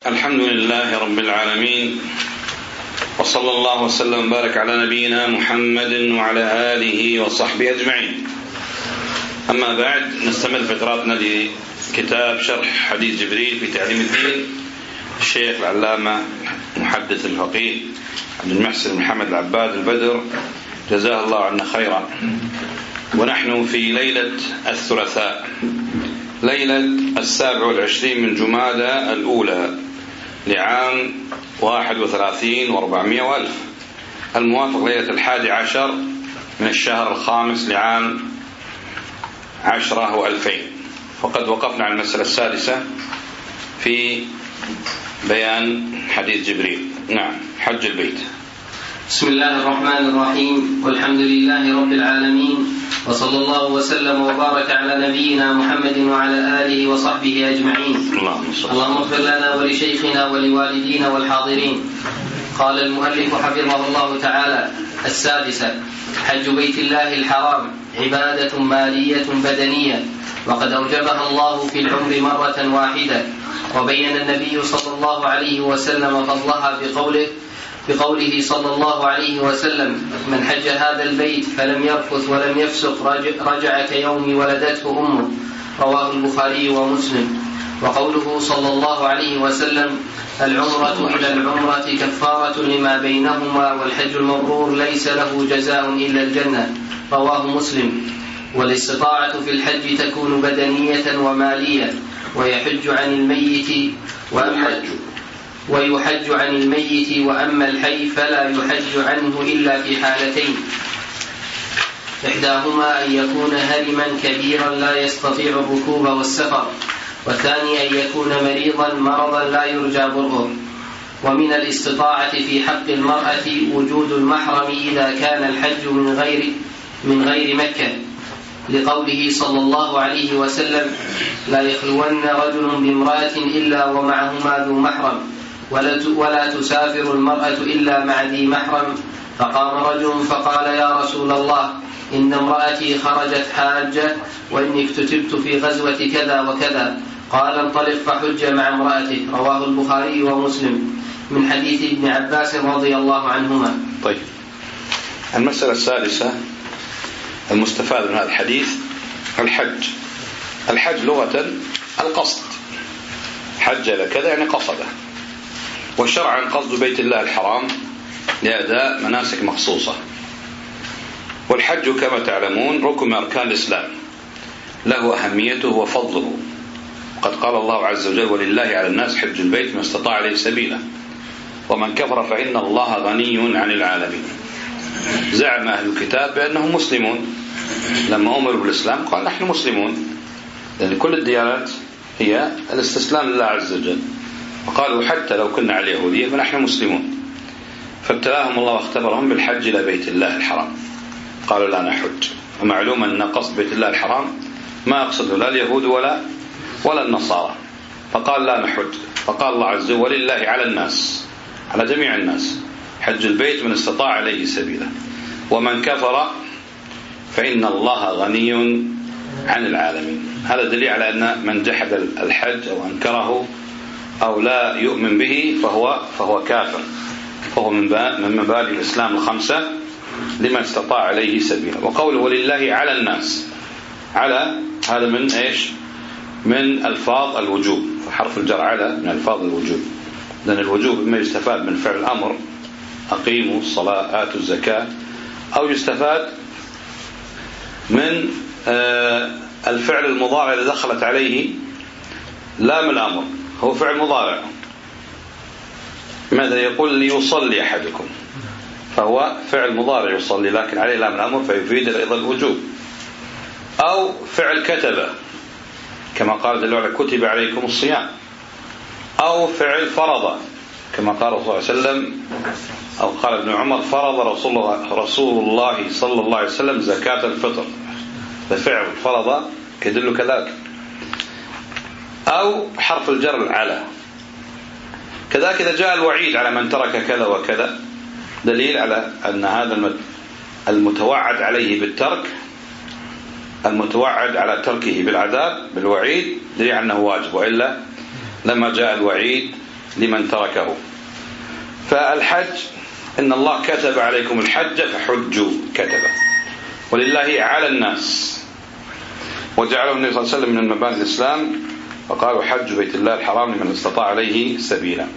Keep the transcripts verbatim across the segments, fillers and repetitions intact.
الحمد لله رب العالمين، وصلى الله وسلم وبارك على نبينا محمد وعلى آله وصحبه أجمعين. أما بعد، نستمر في قراءتنا لكتاب شرح حديث جبريل في تعليم الدين الشيخ العلامة محدث الفقيه عبد المحسن محمد العباد البدر جزاه الله عنا خيرا. ونحن في ليلة الثلاثاء، ليلة السابع والعشرين من جمادى الأولى لعام واحد وثلاثين واربعمائة وألف، الموافق ليلة الحادي عشر من الشهر الخامس لعام عشرة وألفين. فقد وقفنا على المسألة السادسة في بيان حديث جبريل. نعم، حج البيت. بسم الله الرحمن الرحيم، والحمد لله رب العالمين، وصلى الله وسلم وبارك على نبينا محمد وعلى آله وصحبه أجمعين. اللهم اغفر لنا ولشيخنا ولوالدينا والحاضرين. قال المؤلف حفظه الله تعالى: السادسة: حج بيت الله الحرام عبادة مالية بدنية، وقد أوجبها الله في العمر مرة واحدة، وبين النبي صلى الله عليه وسلم فضلها بقوله بقوله صلى الله عليه وسلم: من حج هذا البيت فلم يرفث ولم يفسق رجع كيوم ولدته أمه، رواه البخاري ومسلم. وقوله صلى الله عليه وسلم: العمرة إلى العمرة كفارة لما بينهما، والحج المبرور ليس له جزاء إلا الجنة، رواه مسلم. والاستطاعة في الحج تكون بدنية ومالية، ويحج عن الميت وأما ويحج عن الميت وأما الحي فلا يحج عنه إلا في حالتين: إحداهما أن يكون هرما كبيرا لا يستطيع الركوب والسفر، والثاني أن يكون مريضا مرضا لا يرجى برؤه. ومن الاستطاعة في حق المرأة وجود المحرم إذا كان الحج من غير من غير مكة، لقوله صلى الله عليه وسلم: لا يخلون رجل بامرأة إلا ومعهما ذو محرم، ولا تسافر المرأة إلا مع ذي محرم. فقام رجل فقال: يا رسول الله، إن امرأتي خرجت حاجة، وإني اكتتبت في غزوة كذا وكذا. قال: انطلق فحج مع امرأتك، رواه البخاري ومسلم، من حديث ابن عباس رضي الله عنهما. طيب، المسألة الثالثة المستفاد من هذا الحديث: الحج. الحج لغة القصد، حج لكذا يعني قصده، وشرعا قصد بيت الله الحرام لأداء مناسك مخصوصة. والحج كما تعلمون ركن من أركان الإسلام، له أهميته وفضله. قد قال الله عز وجل: ولله على الناس حج البيت من استطاع إليه سبيلا، ومن كفر فإن الله غني عن العالمين. زعم أهل الكتاب بأنهم مسلمون، لما أمروا بالإسلام قال: نحن مسلمون، لأن كل الديانات هي الاستسلام لله عز وجل، وقالوا حتى لو كنا على اليهودية فنحن مسلمون. فابتلاهم الله واختبرهم بالحج إلى بيت الله الحرام، قالوا لا نحج. ومعلوم أن قصد بيت الله الحرام ما يقصده لا اليهود ولا ولا النصارى، فقال لا نحج. فقال الله عز وجل: ولله على الناس، على جميع الناس، حج البيت من استطاع إليه سبيلا، ومن كفر فإن الله غني عن العالمين. هذا دليل على أن من جحد الحج أو أنكره أو لا يؤمن به فهو فهو كافر، فهو من من مبادئ الإسلام الخمسة لمن استطاع إليه سبيلا. وقوله ولله على الناس، على هذا من إيش؟ من ألفاظ الوجوب، فحرف الجر على من ألفاظ الوجوب، لأن الوجوب إما يستفاد من فعل الأمر: أقيموا الصلاة آتوا الزكاة، أو يستفاد من الفعل المضارع الذي دخلت عليه لام الأمر، هو فعل مضارع. ماذا يقول؟ ليصلي أحدكم، فهو فعل مضارع يصلي لكن عليه لام الأمر فيفيد أيضا الوجوب. أو فعل كتب، كما قال جل وعلا: كتب عليكم الصيام. أو فعل فرض، كما قال صلى الله عليه وسلم أو قال ابن عمر: فرض رسول الله, رسول الله صلى الله عليه وسلم زكاة الفطر، ففعل فرض يدل كذلك. أو حرف الجر على. كذلك إذا جاء الوعيد على من ترك كذا وكذا، دليل على أن هذا المتوعد عليه بالترك، المتوعد على تركه بالعذاب بالوعيد، دليل أنه واجب، وإلا لما جاء الوعيد لمن تركه. فالحج إن الله كتب عليكم الحج فحجوا، كتب، ولله على الناس، وجعله النبي صلى الله عليه وسلم من مباني الإسلام، وقالوا حج بيت الله الحرام لمن استطاع عليه سبيلا.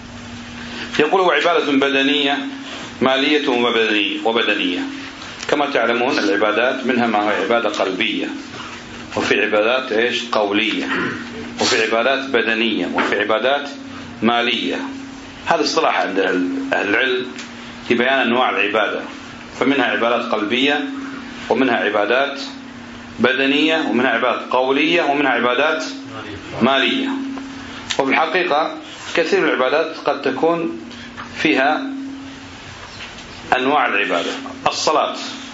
يقول وعبادة بدنية مالية وبدنية. كما تعلمون العبادات منها ما هي عبادة قلبية، وفي عبادات إيش قولية، وفي عبادات بدنية، وفي عبادات مالية. هذا اصطلاح عند أهل العلم في بيان أنواع العبادة، فمنها عبادات قلبية، ومنها عبادات بدنية، ومنها عبادات قولية، ومنها عبادات مالية. وفي الحقيقة كثير من العبادات قد تكون فيها أنواع العبادة. الصلاة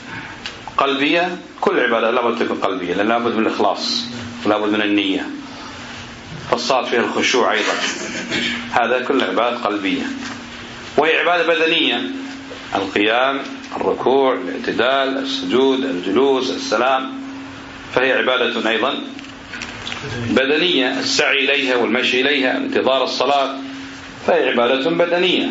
قلبية، كل عبادة لابد تكون قلبية، لأن لابد من الإخلاص ولابد من النية. فالصلاة فيها الخشوع أيضا، هذا كل عبادة قلبية. وهي عبادة بدنية، القيام، الركوع، الاعتدال، السجود، الجلوس، السلام، فهي عبادة أيضا بدنية. السعي إليها والمشي إليها، انتظار الصلاة، فهي عبادة بدنية.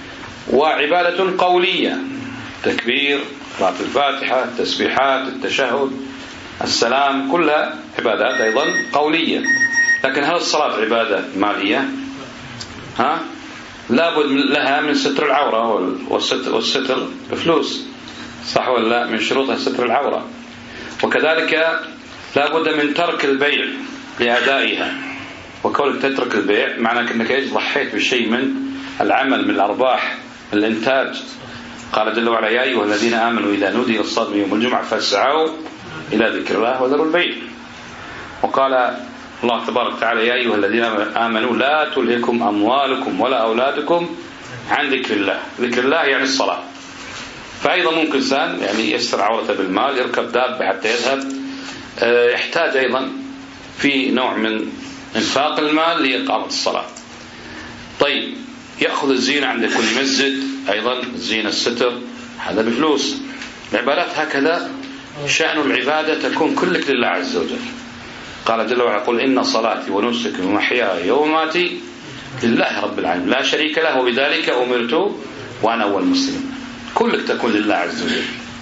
وعبادة قولية، تكبير، قراءة الفاتحة، التسبيحات، التشهد، السلام، كلها عبادات أيضا قولية. لكن هل الصلاة عبادة مالية؟ ها؟ لابد لها من ستر العورة، والستر, والستر بفلوس، صح ولا لا؟ من شروطها ستر العورة. وكذلك لابد من ترك البيع لأدائها. وكونك تترك البيع معنى أنك إيش؟ ضحيت بشيء من العمل، من الأرباح، من الإنتاج. قال جل وعلا يا أيها الذين آمنوا إذا نودي للصلاة من يوم الجمعة فاسعوا إلى ذكر الله وذروا البيع. وقال الله تبارك وتعالى يا أيها الذين آمنوا لا تلهكم أموالكم ولا أولادكم عن ذكر الله. ذكر الله يعني الصلاة. فأيضا ممكن إنسان يعني يستر عورته بالمال، يركب دابة حتى يذهب، يحتاج أيضا في نوع من انفاق المال لإقامة الصلاة. طيب، يأخذ الزينة عند كل مسجد، أيضا الزينة الستر، هذا بفلوس. العبادات هكذا شأن العبادة تكون كلك لله عز وجل. قال جل وعلا قل إن صلاتي ونسكي ومحياي ومماتي لله رب العالمين لا شريك له وبذلك أمرت وأنا أول مسلم. كلك تكون لله عز وجل.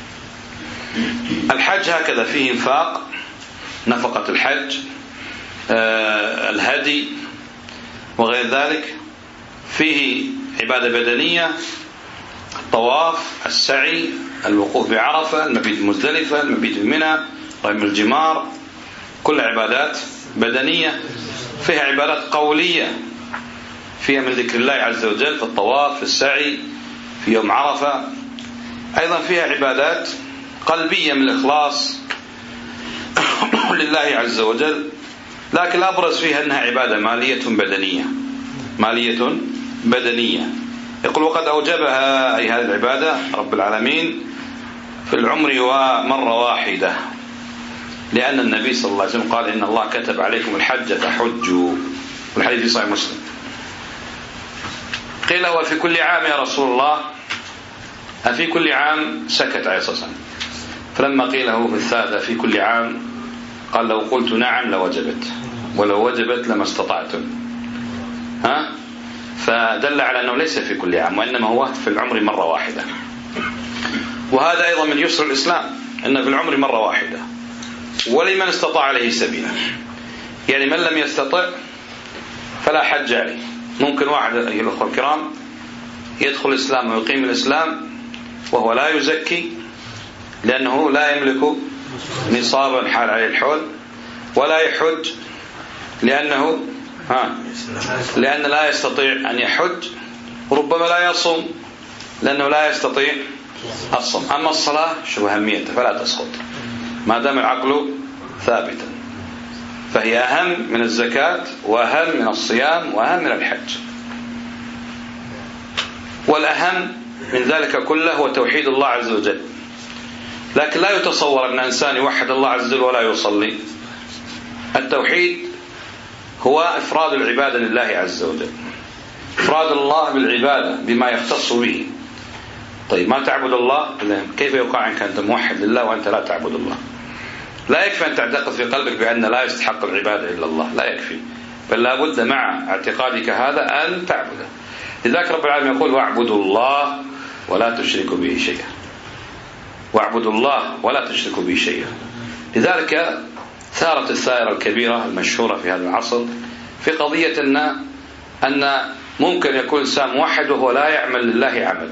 الحج هكذا فيه انفاق، نفقة الحج، آه الهدي وغير ذلك. فيه عبادة بدنية، الطواف، السعي، الوقوف بعرفة، المبيت بمزدلفة، المبيت بمنى، رمي الجمار، كل عبادات بدنية. فيها عبادات قولية، فيها من ذكر الله عز وجل في الطواف، في السعي، في يوم عرفة. أيضا فيها عبادات قلبية من الإخلاص لله عز وجل. لكن الأبرز فيها أنها عبادة مالية بدنية، مالية بدنية. يقول وقد أوجبها أي هذه العبادة رب العالمين في العمر ومرة واحدة، لأن النبي صلى الله عليه وسلم قال إن الله كتب عليكم الحج فحجوا، والحديث في صحيح مسلم. قيل هو في كل عام يا رسول الله؟ أفي كل عام؟ سكت عليه الصلاة والسلام. فلما قيل له في الثالثة في كل عام قال لو قلت نعم لوجبت، ولو وجبت لما استطعتم. ها؟ فدل على أنه ليس في كل عام، وإنما هو في العمر مرة واحدة. وهذا أيضا من يسر الإسلام، أنه في العمر مرة واحدة، ولمن استطاع عليه سبيلا. يعني من لم يستطع فلا حج عليه. ممكن واحد أيها الأخوة الكرام يدخل الإسلام ويقيم الإسلام وهو لا يزكي، لأنه لا يملك نصابا حال عليه الحول، ولا يحج لأنه ها لأن لا يستطيع أن يحج، وربما لا يصوم لأنه لا يستطيع الصوم. أما الصلاة شو أهميتها فلا تسقط ما دام العقل ثابتا، فهي أهم من الزكاة وأهم من الصيام وأهم من الحج. والأهم من ذلك كله هو توحيد الله عز وجل. لكن لا يتصور أن إنسان يوحد الله عز وجل ولا يصلي. التوحيد هو إفراد العبادة لله عز وجل، إفراد الله بالعبادة بما يختص به. طيب ما تعبد الله، كيف يقع عنك أنت موحد لله وأنت لا تعبد الله؟ لا يكفي أن تعتقد في قلبك بأن لا يستحق العبادة إلا الله، لا يكفي. بل لا بد مع اعتقادك هذا أن تعبده. لذلك رب العالمين يقول واعبدوا الله ولا تشركوا به شيئا، واعبدوا الله ولا تشركوا به شيئا. لذلك ثارت الثائرة الكبيرة المشهورة في هذا العصر في قضية أن أن ممكن يكون إنسان موحد وهو لا يعمل لله عمل،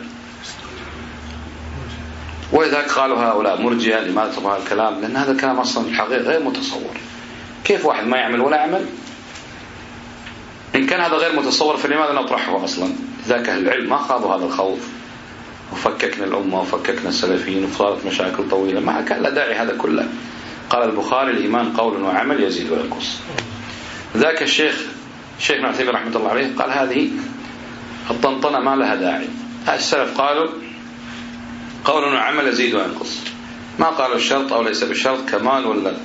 ولذلك قالوا هؤلاء مرجئة. لماذا تقول هذا الكلام؟ لأن هذا الكلام أصلا في الحقيقة غير متصور. كيف واحد ما يعمل ولا عمل؟ إن كان هذا غير متصور فلماذا نطرحه أصلا؟ لذلك أهل العلم ما خاضوا هذا الخوض وفككنا الأمة وفككنا السلفيين وصارت مشاكل طويلة، ما كان لا داعي هذا كله. قال البخاري الإيمان قول وعمل يزيد وينقص. ذاك الشيخ الشيخ ابن عثيمين رحمة الله عليه قال هذه الطنطنة ما لها داعي. السلف قالوا قول وعمل يزيد وينقص، ما قالوا الشرط أو ليس بشرط، كمال ولا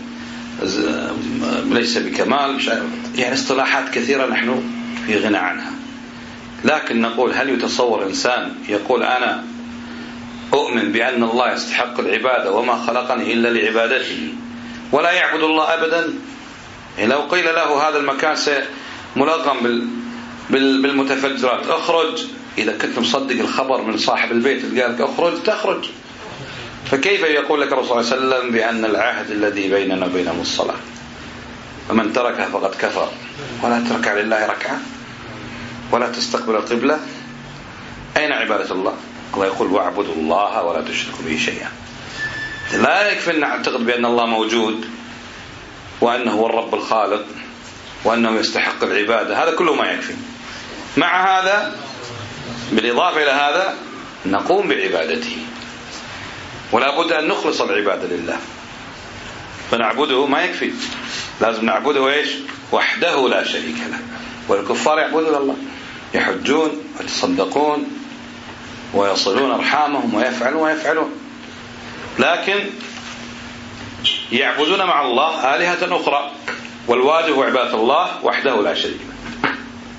ليس بكمال، مش يعني اصطلاحات كثيرة نحن في غنى عنها. لكن نقول هل يتصور إنسان يقول أنا أؤمن بأن الله يستحق العبادة وما خلقني إلا لعبادته ولا يعبد الله أبدا؟ يعني لو قيل له هذا المكان ملغم بالمتفجرات اخرج، إذا كنت مصدق الخبر من صاحب البيت اللي قال لك اخرج تخرج، فكيف يقول لك الرسول صلى الله عليه وسلم بأن العهد الذي بيننا وبينهم الصلاة ومن تركها فقد كفر؟ ولا تركع لله ركعة ولا تستقبل القبلة. أين عبادة الله؟ الله يقول واعبدوا الله ولا تشركوا به شيئا. لا يكفي أن نعتقد بأن الله موجود وأنه هو الرب الخالق وأنه يستحق العبادة، هذا كله ما يكفي. مع هذا بالإضافة إلى هذا نقوم بعبادته، ولا بد أن نخلص العبادة لله. فنعبده ما يكفي، لازم نعبده إيش؟ وحده لا شريك له. والكفار يعبدون الله، يحجون ويتصدقون ويصلون أرحامهم ويفعلون ويفعلون، لكن يعبدون مع الله آلهة أخرى، والواجب عبادة الله وحده لا شريك له.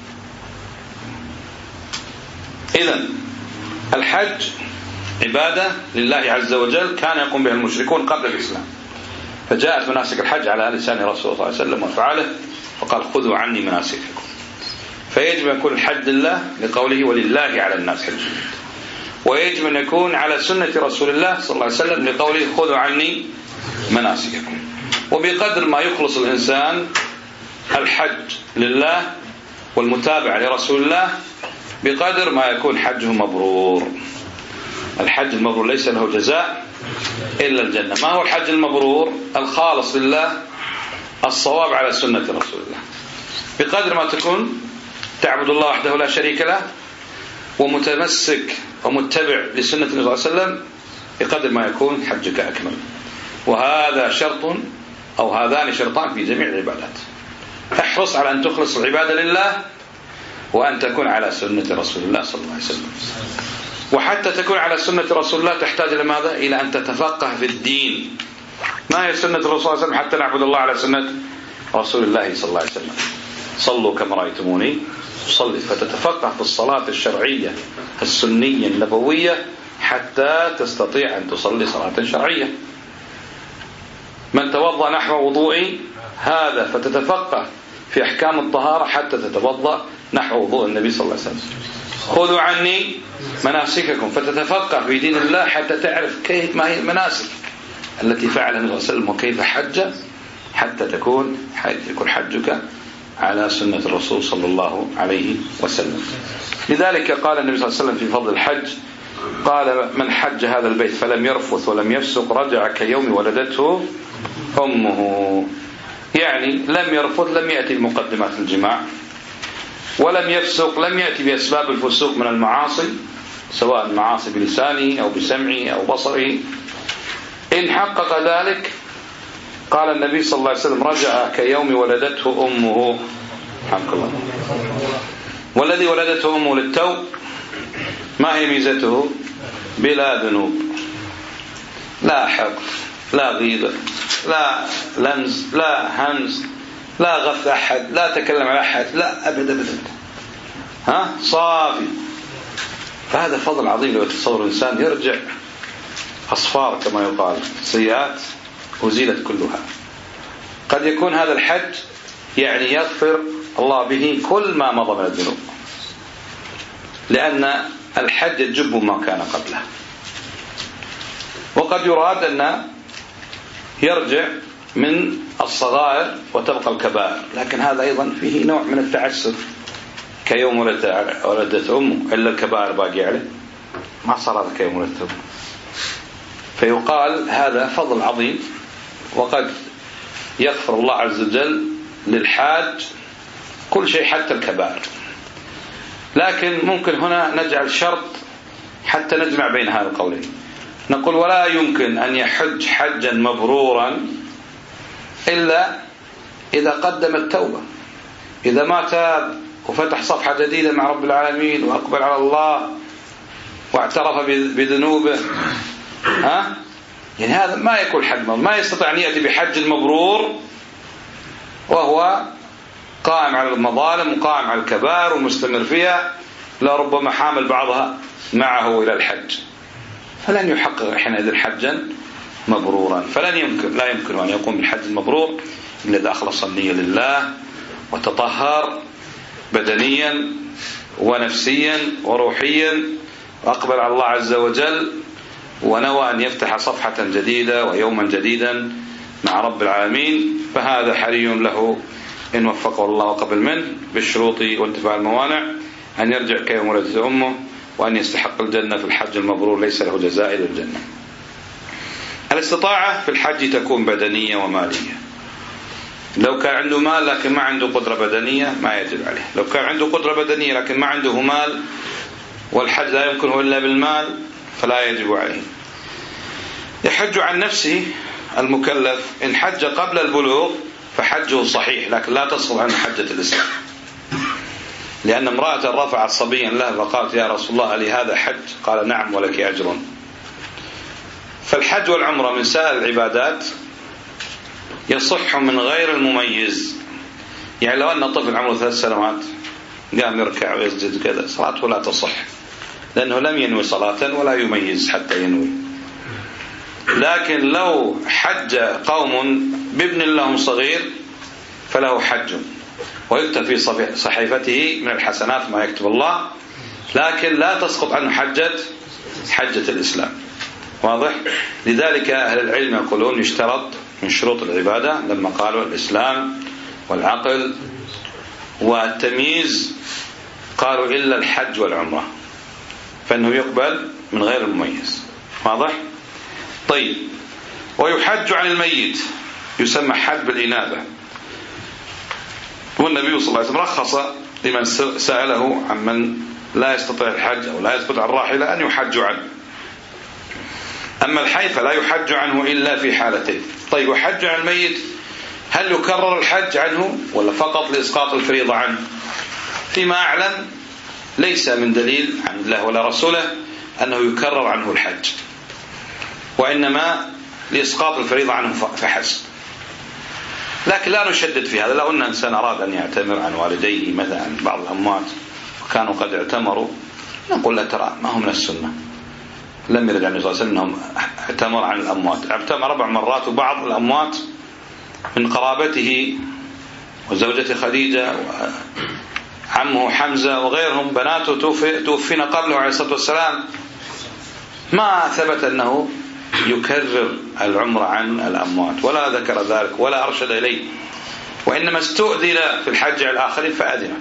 إذن الحج عبادة لله عز وجل كان يقوم بها المشركون قبل الإسلام، فجاءت مناسك الحج على لسان رسول الله صلى الله عليه وسلم وفعله، وقال خذوا عني مناسككم. فيجب أن يكون الحج لله لقوله ولله على الناس حج البيت، ويجب أن يكون على سنة رسول الله صلى الله عليه وسلم لقوله خذوا عني مناسككم. وبقدر ما يخلص الإنسان الحج لله والمتابعة لرسول الله بقدر ما يكون حجه مبرور. الحج المبرور ليس له جزاء إلا الجنة. ما هو الحج المبرور؟ الخالص لله الصواب على سنة رسول الله. بقدر ما تكون تعبد الله وحده لا شريك له ومتمسك ومتبع لسنة النبي صلى الله عليه وسلم بقدر ما يكون حجك أكمل. وهذا شرط أو هذان شرطان في جميع العبادات. احرص على أن تخلص العبادة لله وأن تكون على سنة رسول الله صلى الله عليه وسلم. وحتى تكون على سنة رسول الله تحتاج إلى ماذا؟ إلى أن تتفقه في الدين. ما هي سنة الرسول صلى الله عليه وسلم حتى نعبد الله على سنة رسول الله صلى الله عليه وسلم؟ صلوا كما رأيتموني صلي. فتتفقه في الصلاة الشرعية السنية النبوية حتى تستطيع أن تصلي صلاة شرعية. من توضأ نحو وضوئي هذا، فتتفقه في أحكام الطهارة حتى تتوضأ نحو وضوء النبي صلى الله عليه وسلم. خذوا عني مناسككم، فتتفقه في دين الله حتى تعرف كيف ما هي المناسك التي فعلها النبي صلى الله عليه وسلم وكيف حج، حتى تكون يكون حجك على سنة الرسول صلى الله عليه وسلم. لذلك قال النبي صلى الله عليه وسلم في فضل الحج، قال من حج هذا البيت فلم يرفث ولم يفسق رجع كيوم ولدته أمه. يعني لم يرفث، لم يأتي بمقدمات الجماع، ولم يفسق، لم يأتي بأسباب الفسوق من المعاصي، سواء المعاصي بلسانه أو بسمعه أو بصره. إن حقق ذلك قال النبي صلى الله عليه وسلم رجع كيوم ولدته أمه. حق الله. والذي ولدته أمه للتوب ما هي ميزته؟ بلا ذنوب، لا حقد، لا غيبة، لا لمز، لا همز، لا غف أحد، لا تكلم على أحد، لا أبدا أبدا، ها صافي. فهذا فضل عظيم. لو يتصور الإنسان يرجع أصفار كما يقال سيئات أزيلت كلها. قد يكون هذا الحج يعني يغفر الله به كل ما مضى من الذنوب، لأن الحج يجب ما كان قبله. وقد يراد أن يرجع من الصغائر وتبقى الكبائر، لكن هذا أيضا فيه نوع من التعسف، كيوم ولدت أمه إلا الكبائر باقي عليه، ما صار هذا كيوم ولدت أمه. فيقال هذا فضل عظيم، وقد يغفر الله عز وجل للحاج كل شيء حتى الكبائر. لكن ممكن هنا نجعل شرط حتى نجمع بين هذا القولين، نقول ولا يمكن أن يحج حجا مبرورا إلا إذا قدم التوبة، إذا ما تاب وفتح صفحة جديدة مع رب العالمين وأقبل على الله واعترف بذنوبه، ها؟ يعني هذا ما يكون حج مبرور. ما يستطيع أن يأتي بحج مبرور وهو قائم على المظالم وقائم على الكبائر ومستمر فيها، لا ربما حامل بعضها معه إلى الحج، فلن يحقق حينئذ حجا مبرورا. فلن يمكن لا يمكن أن يقوم بالحج المبرور إلا إذا أخلص النية لله وتطهر بدنيا ونفسيا وروحيا وأقبل على الله عز وجل ونوى أن يفتح صفحة جديدة ويوما جديدا مع رب العالمين، فهذا حري له إن وفقه الله وقبل منه بالشروط وانتفاع الموانع أن يرجع كيوم ولدت أمه، وأن يستحق الجنة في الحج المبرور ليس له جزاء إلا الجنة. الاستطاعة في الحج تكون بدنية ومالية. لو كان عنده مال لكن ما عنده قدرة بدنية ما يجب عليه، لو كان عنده قدرة بدنية لكن ما عنده مال والحج لا يمكنه إلا بالمال فلا يجب عليه. يحج عن نفسه المكلف إن حج قبل البلوغ فحجه صحيح، لكن لا تسقط عنه حجة الإسلام، لأن امرأة رفعت صبيا له وقالت يا رسول الله لي هذا حج؟ قال نعم ولك أجر. فالحج والعمرة من سائر العبادات يصح من غير المميز. يعني لو أن طفل عمره ثلاث سنوات قام يركع ويسجد كذا صلاته لا تصح، لأنه لم ينوي صلاة ولا يميز حتى ينوي. لكن لو حج قوم بابن لهم صغير فله حج ويكتب في صحيفته من الحسنات ما يكتب الله، لكن لا تسقط عنه حجة حجة الإسلام. واضح؟ لذلك أهل العلم يقولون يشترط من شروط العبادة لما قالوا الإسلام والعقل والتمييز قالوا إلا الحج والعمرة، فإنه يقبل من غير المميز. واضح؟ طيب، ويحج عن الميت يسمى حج بالإنابة، والنبي صلى الله عليه وسلم رخص لمن سأله عن من لا يستطيع الحج أو لا يثبت على الراحلة أن يحج عنه. أما الحي فلا يحج عنه إلا في حالتين. طيب، وحج عن الميت هل يكرر الحج عنه ولا فقط لإسقاط الفريضة عنه؟ فيما أعلم ليس من دليل عن الله ولا رسوله أنه يكرر عنه الحج، وإنما لإسقاط الفريضة عنه فحسب. لكن لا نشدد في هذا. لو أن إنسان أراد أن يعتمر عن والديه مثلا بعض الأموات وكانوا قد اعتمروا نقول له ترى ما هو من السنة، لم يرد عن النبي صلى الله عليه وسلم أنهم اعتمر عن الأموات، اعتمر أربع مرات، وبعض الأموات من قرابته وزوجته خديجة وعمه حمزة وغيرهم بناته توفين قبله عليه الصلاة والسلام، ما ثبت أنه يكرر العمر عن الأموات ولا ذكر ذلك ولا أرشد إليه، وإنما استؤذن في الحج على الآخرين فأذن.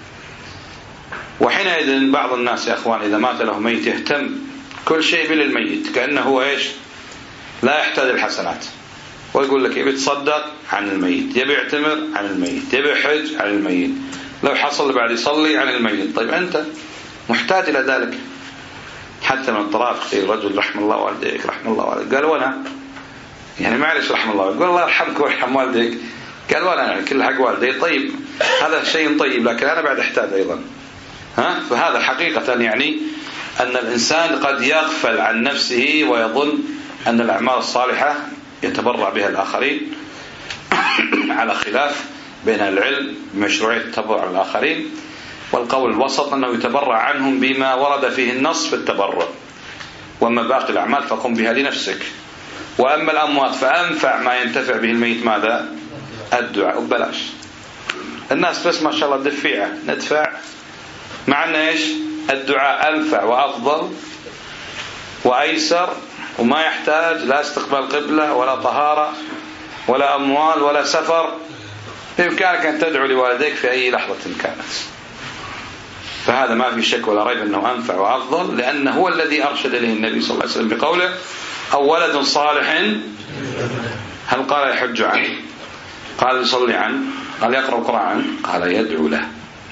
وحينئذ بعض الناس يا أخوان إذا مات له ميت يهتم كل شيء بالميت كأنه هو إيش لا يحتاج الحسنات، ويقول لك يبي تصدق عن الميت، يبي يعتمر عن الميت، يبي يحج عن الميت، لو حصل بعد يصلي عن الميت. طيب أنت محتاج إلى ذلك. حتى من الطرائف الرجل رحم الله والديك رحم الله والديك، قال وانا يعني معلش رحم الله، قال الله يرحمك ويرحم والديك، قال وانا يعني كل حق والدي. طيب هذا شيء طيب، لكن أنا بعد أحتاج أيضا. ها فهذا حقيقة يعني أن الإنسان قد يغفل عن نفسه ويظن أن الأعمال الصالحة يتبرع بها الآخرين على خلاف بين العلم بمشروعية التبرع الآخرين، والقول الوسط أنه يتبرع عنهم بما ورد فيه النص في التبرع، وأما باقي الأعمال فقم بها لنفسك. وأما الأموات فأنفع ما ينتفع به الميت ماذا؟ الدعاء ببلاش. الناس بس ما شاء الله دفيعة ندفع، مع أن إيش الدعاء أنفع وأفضل وأيسر، وما يحتاج لا استقبال قبلة ولا طهارة ولا أموال ولا سفر، بإمكانك أن تدعو لوالديك في أي لحظة كانت. فهذا ما في شك ولا ريب أنه أنفع وأفضل، لأنه هو الذي أرشد إليه النبي صلى الله عليه وسلم بقوله أو ولد صالح، هل قال يحج عنه؟ قال يصلي عنه؟ قال يقرأ القرآن عنه؟ قال يدعو له.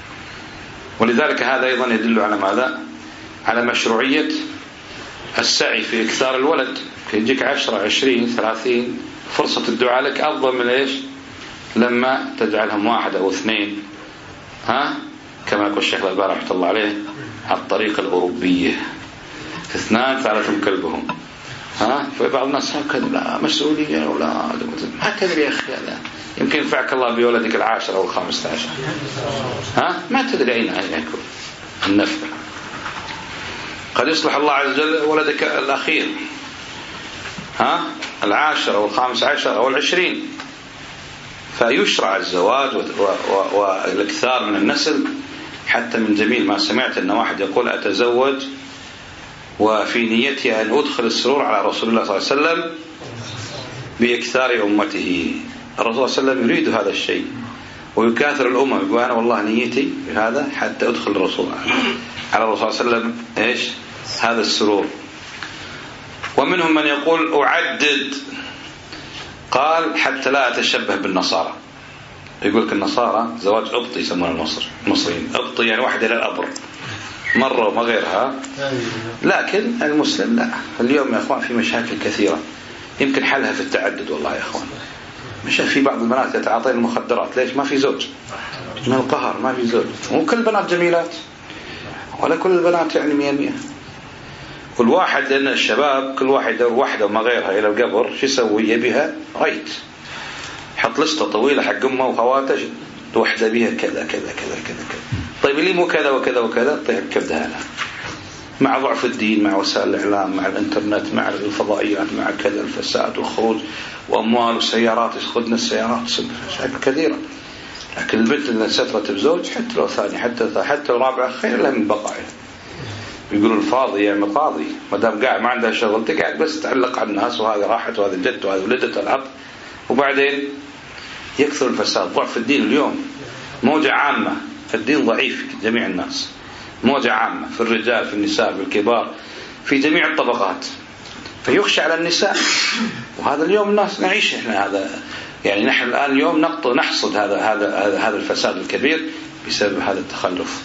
ولذلك هذا أيضا يدل على ماذا؟ على مشروعية السعي في إكثار الولد. يجيك عشرة عشرين ثلاثين فرصة الدعاء لك أفضل من إيش لما تجعلهم واحد أو اثنين، ها كما يقول الشيخ الألباني رحمة الله عليه على الطريقة الأوروبية، اثنان ثالثهم كلبهم. ها فبعض الناس هكذا لا مسؤولية ولا ما تدري يا أخي، لا يمكن ينفعك الله بولدك العاشر أو الخامسة عشر، ها ما تدري أين يكون النفع. قد يصلح الله عز وجل ولدك الأخير، ها العاشر أو الخامس عشر أو العشرين، فيشرع الزواج والاكثار من النسل. حتى من جميل ما سمعت أن واحد يقول أتزوج وفي نيتي أن أدخل السرور على رسول الله صلى الله عليه وسلم بإكثار أمته. الرسول صلى الله عليه وسلم يريد هذا الشيء ويكاثر الأمة، يقول أنا والله نيتي هذا حتى أدخل الرسول على الرسول صلى الله عليه وسلم إيش هذا السرور. ومنهم من يقول أعدد، قال حتى لا أتشبه بالنصارى. يقول لك النصارى زواج أبطي يسمونه المصر المصريين أبطي، يعني واحد إلى الأبر مرة وما غيرها. لكن المسلم لا. اليوم يا أخوان في مشاكل كثيرة يمكن حلها في التعدد. والله يا أخوان مش في بعض البنات يتعاطين المخدرات، ليش؟ ما في زوج، من القهر ما في زوج. مو كل البنات جميلات ولا كل البنات يعني مية مية. كل واحد، لأن الشباب كل واحد يدور واحدة وما غيرها إلى القبر، شو يسوي؟ يبيها غيت، حط لستة طويلة حق أمه وخواته واحدة بيها كذا كذا كذا كذا كذا. طيب اللي مو كذا وكذا وكذا، طيب كبدها أنا مع ضعف الدين، مع وسائل الإعلام، مع الإنترنت، مع الفضائيات، مع كذا الفساد والخروج وأموال وسيارات، يأخذنا السيارات مشاكل كثيرة. لكن البنت اللي سترت بزوج حتى لو ثاني حتى حتى لو رابع خير لها من بقايا. يقولوا الفاضي يعني قاضي، ما دام قاعد ما عندها شغل تقعد بس تعلق على الناس، وهذا راحت وهذا جت وهذا ولدت الأب، وبعدين يكثر الفساد. ضعف الدين اليوم موجة عامة، الدين ضعيف في جميع الناس، موجة عامة في الرجال في النساء في الكبار في جميع الطبقات، فيخشى على النساء. وهذا اليوم الناس نعيش احنا هذا، يعني نحن الآن اليوم نقطع نحصد هذا هذا هذا الفساد الكبير بسبب هذا التخلف.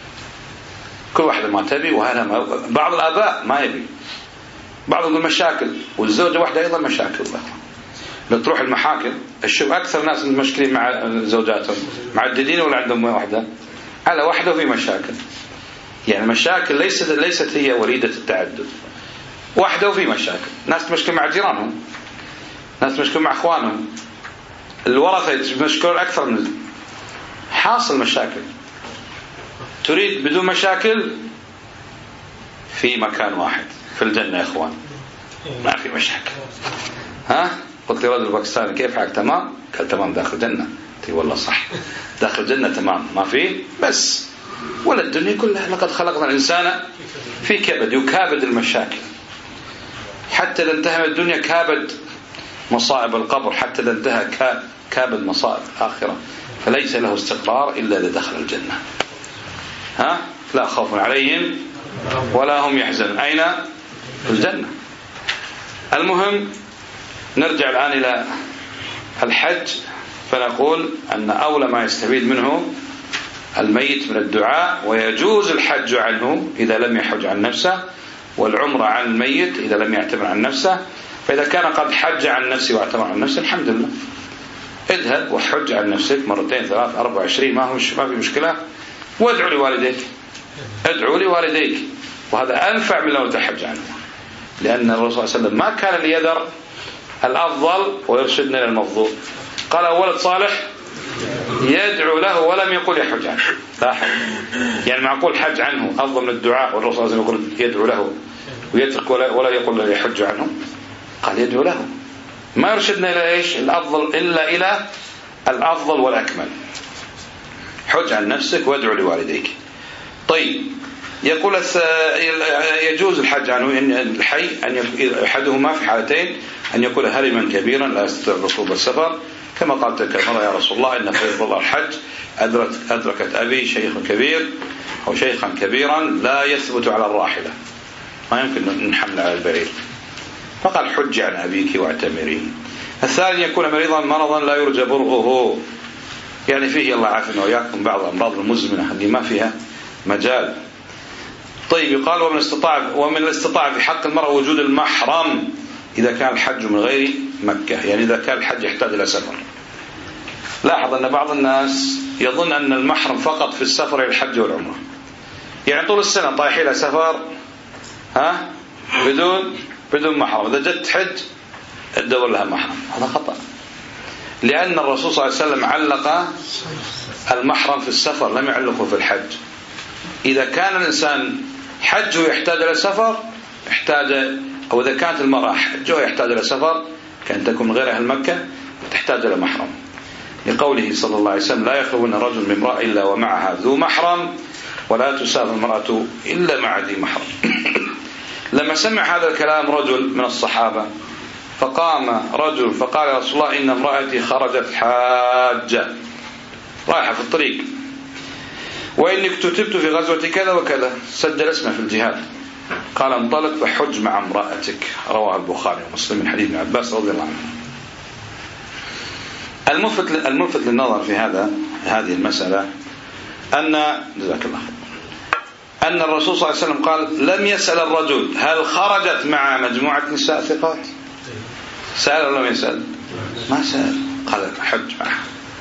كل واحدة ما تبي، وهذا ما بعض الآباء ما يبي، بعض يقول مشاكل، والزوجة واحدة أيضا مشاكل. لو تروح المحاكم الشوف أكثر ناس المشكلين مع زوجاتهم معددين ولا عندهم واحدة على واحدة وفي مشاكل. يعني مشاكل ليست ليست هي وليدة التعدد، واحدة وفي مشاكل. ناس تمشكل مع جيرانهم، ناس تمشكل مع أخوانهم، الورثة يتمشكلون أكثر من حاصل مشاكل. تريد بدون مشاكل في مكان واحد في الجنة يا إخوان، ما في مشاكل. ها قلت لرجل باكستاني كيف حالك؟ تمام. قال تمام داخل الجنة. قلت والله صح داخل الجنة تمام ما في بس. ولا الدنيا كلها لقد خلقنا الإنسان في كبد، يكابد المشاكل حتى إذا انتهى الدنيا كابد مصائب القبر، حتى إذا انتهى كابد مصائب الآخرة، فليس له استقرار إلا إذا دخل الجنة. ها لا خوف عليهم ولا هم يحزنون. أين؟ في الجنة. المهم نرجع الآن إلى الحج، فنقول أن أولى ما يستفيد منه الميت من الدعاء، ويجوز الحج عنه إذا لم يحج عن نفسه، والعمرة عن الميت إذا لم يعتمر عن نفسه. فإذا كان قد حج عن نفسه واعتمر عن نفسه الحمد لله، اذهب وحج عن نفسك مرتين ثلاث أربع وعشرين، ما هو ما في مشكلة. وادعو لوالديك، ادعو لوالديك، وهذا أنفع من لو تحج عنه، لأن الرسول صلى الله عليه وسلم ما كان ليذر الأفضل ويرشدنا إلى المفضول. قال ولد صالح يدعو له ولم يقل يحج عنه. لا حج، يعني معقول حج عنه أفضل من الدعاء والرسول صلى الله عليه وسلم يقول يدعو له ويترك ولا يقول يحج عنه؟ قال يدعو له. ما يرشدنا إلى إيش الأفضل إلا إلى الأفضل والأكمل. حج عن نفسك وادعو لوالديك. طيب يقول يجوز الحج عن الحي أن أحدهما في حالتين أن يكون هرما كبيرا لا يستطيع الركوب والسفر، كما قال تلك المرة: يا رسول الله إن فريضة الله الحج، أدركت أبي شيخ كبير أو شيخا كبيرا لا يثبت على الراحلة، ما يمكن نحمل على البعير، فقال: حج عن أبيك واعتمري. الثاني يكون مريضا مرضا لا يرجى برؤه، يعني فيه الله يعافينا وإياكم بعض الأمراض المزمنة اللي ما فيها مجال. طيب يقال: ومن استطاع ومن الاستطاع في حق المرأة وجود المحرم إذا كان الحج من غير مكة، يعني إذا كان الحج يحتاج إلى سفر. لاحظ أن بعض الناس يظن أن المحرم فقط في السفر إلى الحج والعمرة، يعني طول السنة طايح إلى سفر ها بدون بدون محرم، إذا جت حج تدور لها محرم. هذا خطأ، لأن الرسول صلى الله عليه وسلم علق المحرم في السفر، لم يعلقه في الحج. إذا كان الإنسان حجه يحتاج إلى سفر يحتاج، أو إذا كانت المرأة حجه يحتاج إلى سفر كأن تكون من غير أهل مكة تحتاج إلى محرم، لقوله صلى الله عليه وسلم: لا يخلون رجل من امرأة إلا ومعها ذو محرم، ولا تسافر المرأة إلا مع ذي محرم. لما سمع هذا الكلام رجل من الصحابة فقام رجل فقال: يا رسول الله إن امرأتي خرجت حاجة رايحة في الطريق، وإني كتبت في غزوة كذا وكذا، سجل اسمه في الجهاد، قال: انطلق فحج مع امرأتك. رواه البخاري ومسلم من حديث ابن عباس رضي الله عنه. الملفت الملفت للنظر في هذا هذه المسألة أن جزاك الله خير أن الرسول صلى الله عليه وسلم قال: لم يسأل الرجل هل خرجت مع مجموعة نساء ثقات، سأل ولا لم يسأل؟ ما سأل، قال: حج معها.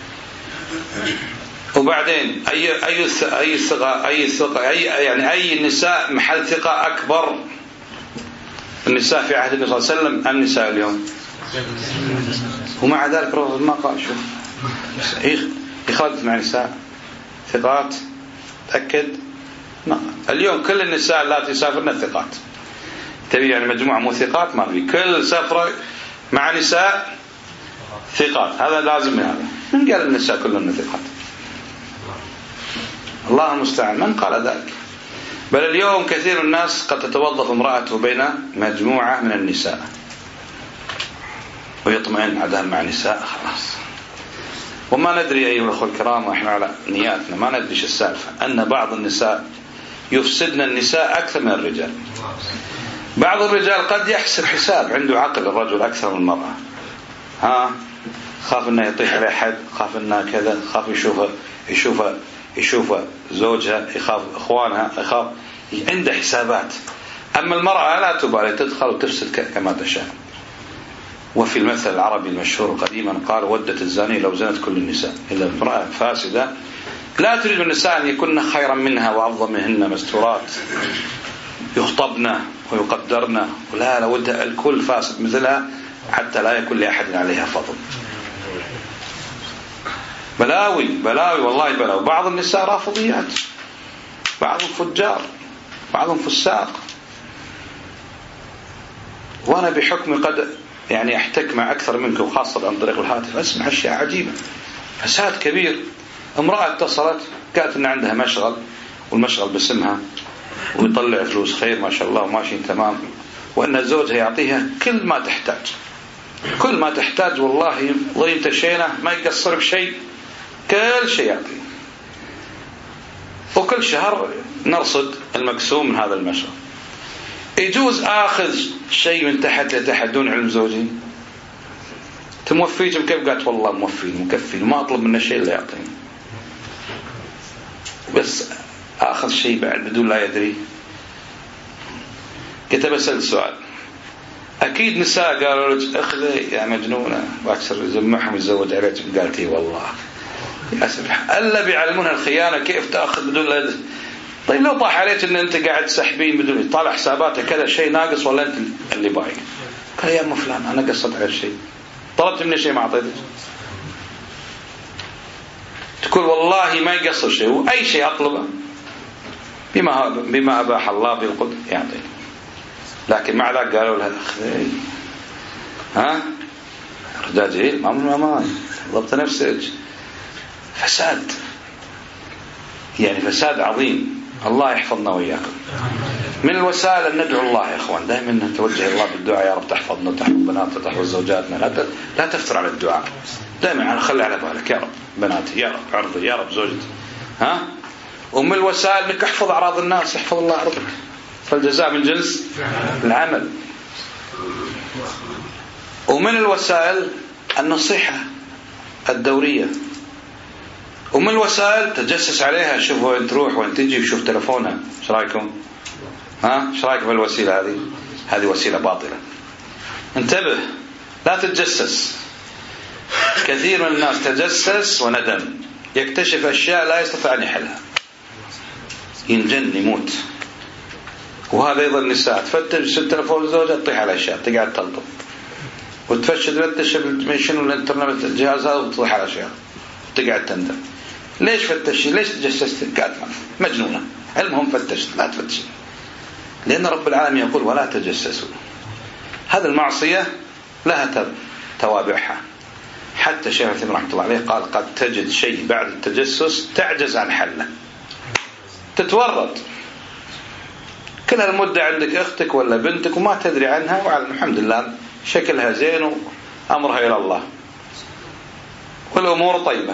وبعدين أي أي أي ثقة أي ثقة أي يعني أي النساء محل ثقة أكبر، النساء في عهد النبي صلى الله عليه وسلم أم النساء اليوم؟ ومع ذلك الرسول ما قال. شوف يخالف مع نساء ثقات، تأكد ما. اليوم كل النساء التي سافرن ثقات، تبي يعني مجموعة مو ثقات ما في، كل سفرة مع نساء ثقات، هذا لازم من هذا. من قال النساء كلهن ثقات؟ الله المستعان، من قال ذلك؟ بل اليوم كثير من الناس قد تتوظف امرأته بين مجموعة من النساء ويطمئن عدها مع نساء خلاص، وما ندري أيها الأخوة الكرام وإحنا على نياتنا ما ندري ايش السالفة، أن بعض النساء يفسدن النساء أكثر من الرجال. بعض الرجال قد يحسب حساب، عنده عقل الرجل أكثر من المرأة، ها خاف انه يطيح عليه حد، خاف انه كذا، خاف يشوفه يشوفه يشوفه زوجها، يخاف اخوانها، يخاف، عنده حسابات. اما المرأة لا تبالي، تدخل وتفسد كما تشاء. وفي المثل العربي المشهور قديما قال: ودت الزانية لو زنت كل النساء. إلا امرأة فاسدة لا تريد النساء أن يكن خيرا منها وأفضل منهن مستورات يخطبن ويقدرن، ولا لود الكل فاسد مثلها حتى لا يكون لأحد عليها فضل. بلاوي بلاوي والله بلاوي. بعض النساء رافضيات، بعضهم فجار، بعضهم فساق. وأنا بحكم قد يعني أحتك مع أكثر منك وخاصة عن طريق الهاتف أسمع أشياء عجيبة، فساد كبير. امرأة اتصلت قالت إن عندها مشغل والمشغل باسمها ويطلع فلوس خير ما شاء الله وماشي تمام، وأن زوجها يعطيها كل ما تحتاج، كل ما تحتاج والله ضيم تشينه ما يقصر بشيء، كل شيء يعطيه. وكل شهر نرصد المقسوم من هذا المشغل. يجوز آخذ شيء من تحت لتحت دون علم زوجي؟ تموفيكم كيف؟ قالت والله موفين مكفين وما أطلب منه شيء إلا يعطيني، بس آخذ شيء بعد بدون لا يدري. كنت بسأل سؤال، أكيد نساء قالوا لك أخذي يا مجنونة وأكثر يزمحهم يتزوج عليك؟ قالت إيه والله يا سبحان ألا بيعلمونها الخيانة كيف تأخذ بدون لا يدري. طيب لو طاح عليك ان انت قاعد تسحبين بدون طالع حساباتك كذا شيء ناقص ولا انت اللي بايق؟ قال يا ام فلان انا قصرت على الشيء، طلبت مني شيء ما اعطيتك. تقول والله ما يقصر شيء واي شيء اطلبه بما بما اباح الله بالقدر يعطيني، لكن مع ذلك قالوا لها اخي ها رجاجيل ما من امان ضبط نفسك. فساد يعني فساد عظيم. الله يحفظنا وإياكم. من الوسائل أن ندعو الله يا إخوان، دائما نتوجه الله بالدعاء، يا رب تحفظنا تحفظ بناتنا تحفظ زوجاتنا. لا لا تفتر على الدعاء، دائما خلي على بالك يا رب بناتي، يا رب عرضي، يا رب زوجتي. ها. ومن الوسائل انك احفظ اعراض الناس، يحفظ الله عرضك، فالجزاء من جنس العمل. ومن الوسائل النصيحة الدورية. ومن الوسائل تجسس عليها، شوف وين تروح وين تجي وشوف تلفونها، ايش رايكم؟ ها ايش رايكم بالوسيلة هذه؟ هذه وسيلة باطلة. انتبه، لا تتجسس. كثير من الناس تجسس وندم، يكتشف أشياء لا يستطيع أن يحلها، ينجن يموت. وهذا أيضا النساء تفتش التلفون الزوجة تطيح على أشياء، تقعد تلطم، وتفشل تفتش شنو الانترنت الجهاز هذا وتطيح على أشياء، تقعد تندم. ليش فتشي؟ ليش تجسست؟ قالت مجنونة. المهم فتشت. لا تفتشي، لأن رب العالمين يقول ولا تجسسوا. هذه المعصية لها توابعها. حتى شيخ الإسلام رحمة الله عليه قال قد تجد شيء بعد التجسس تعجز عن حله، تتورط. كل هالمدة عندك أختك ولا بنتك وما تدري عنها، وعلى الحمد لله شكلها زين وأمرها إلى الله والأمور طيبة،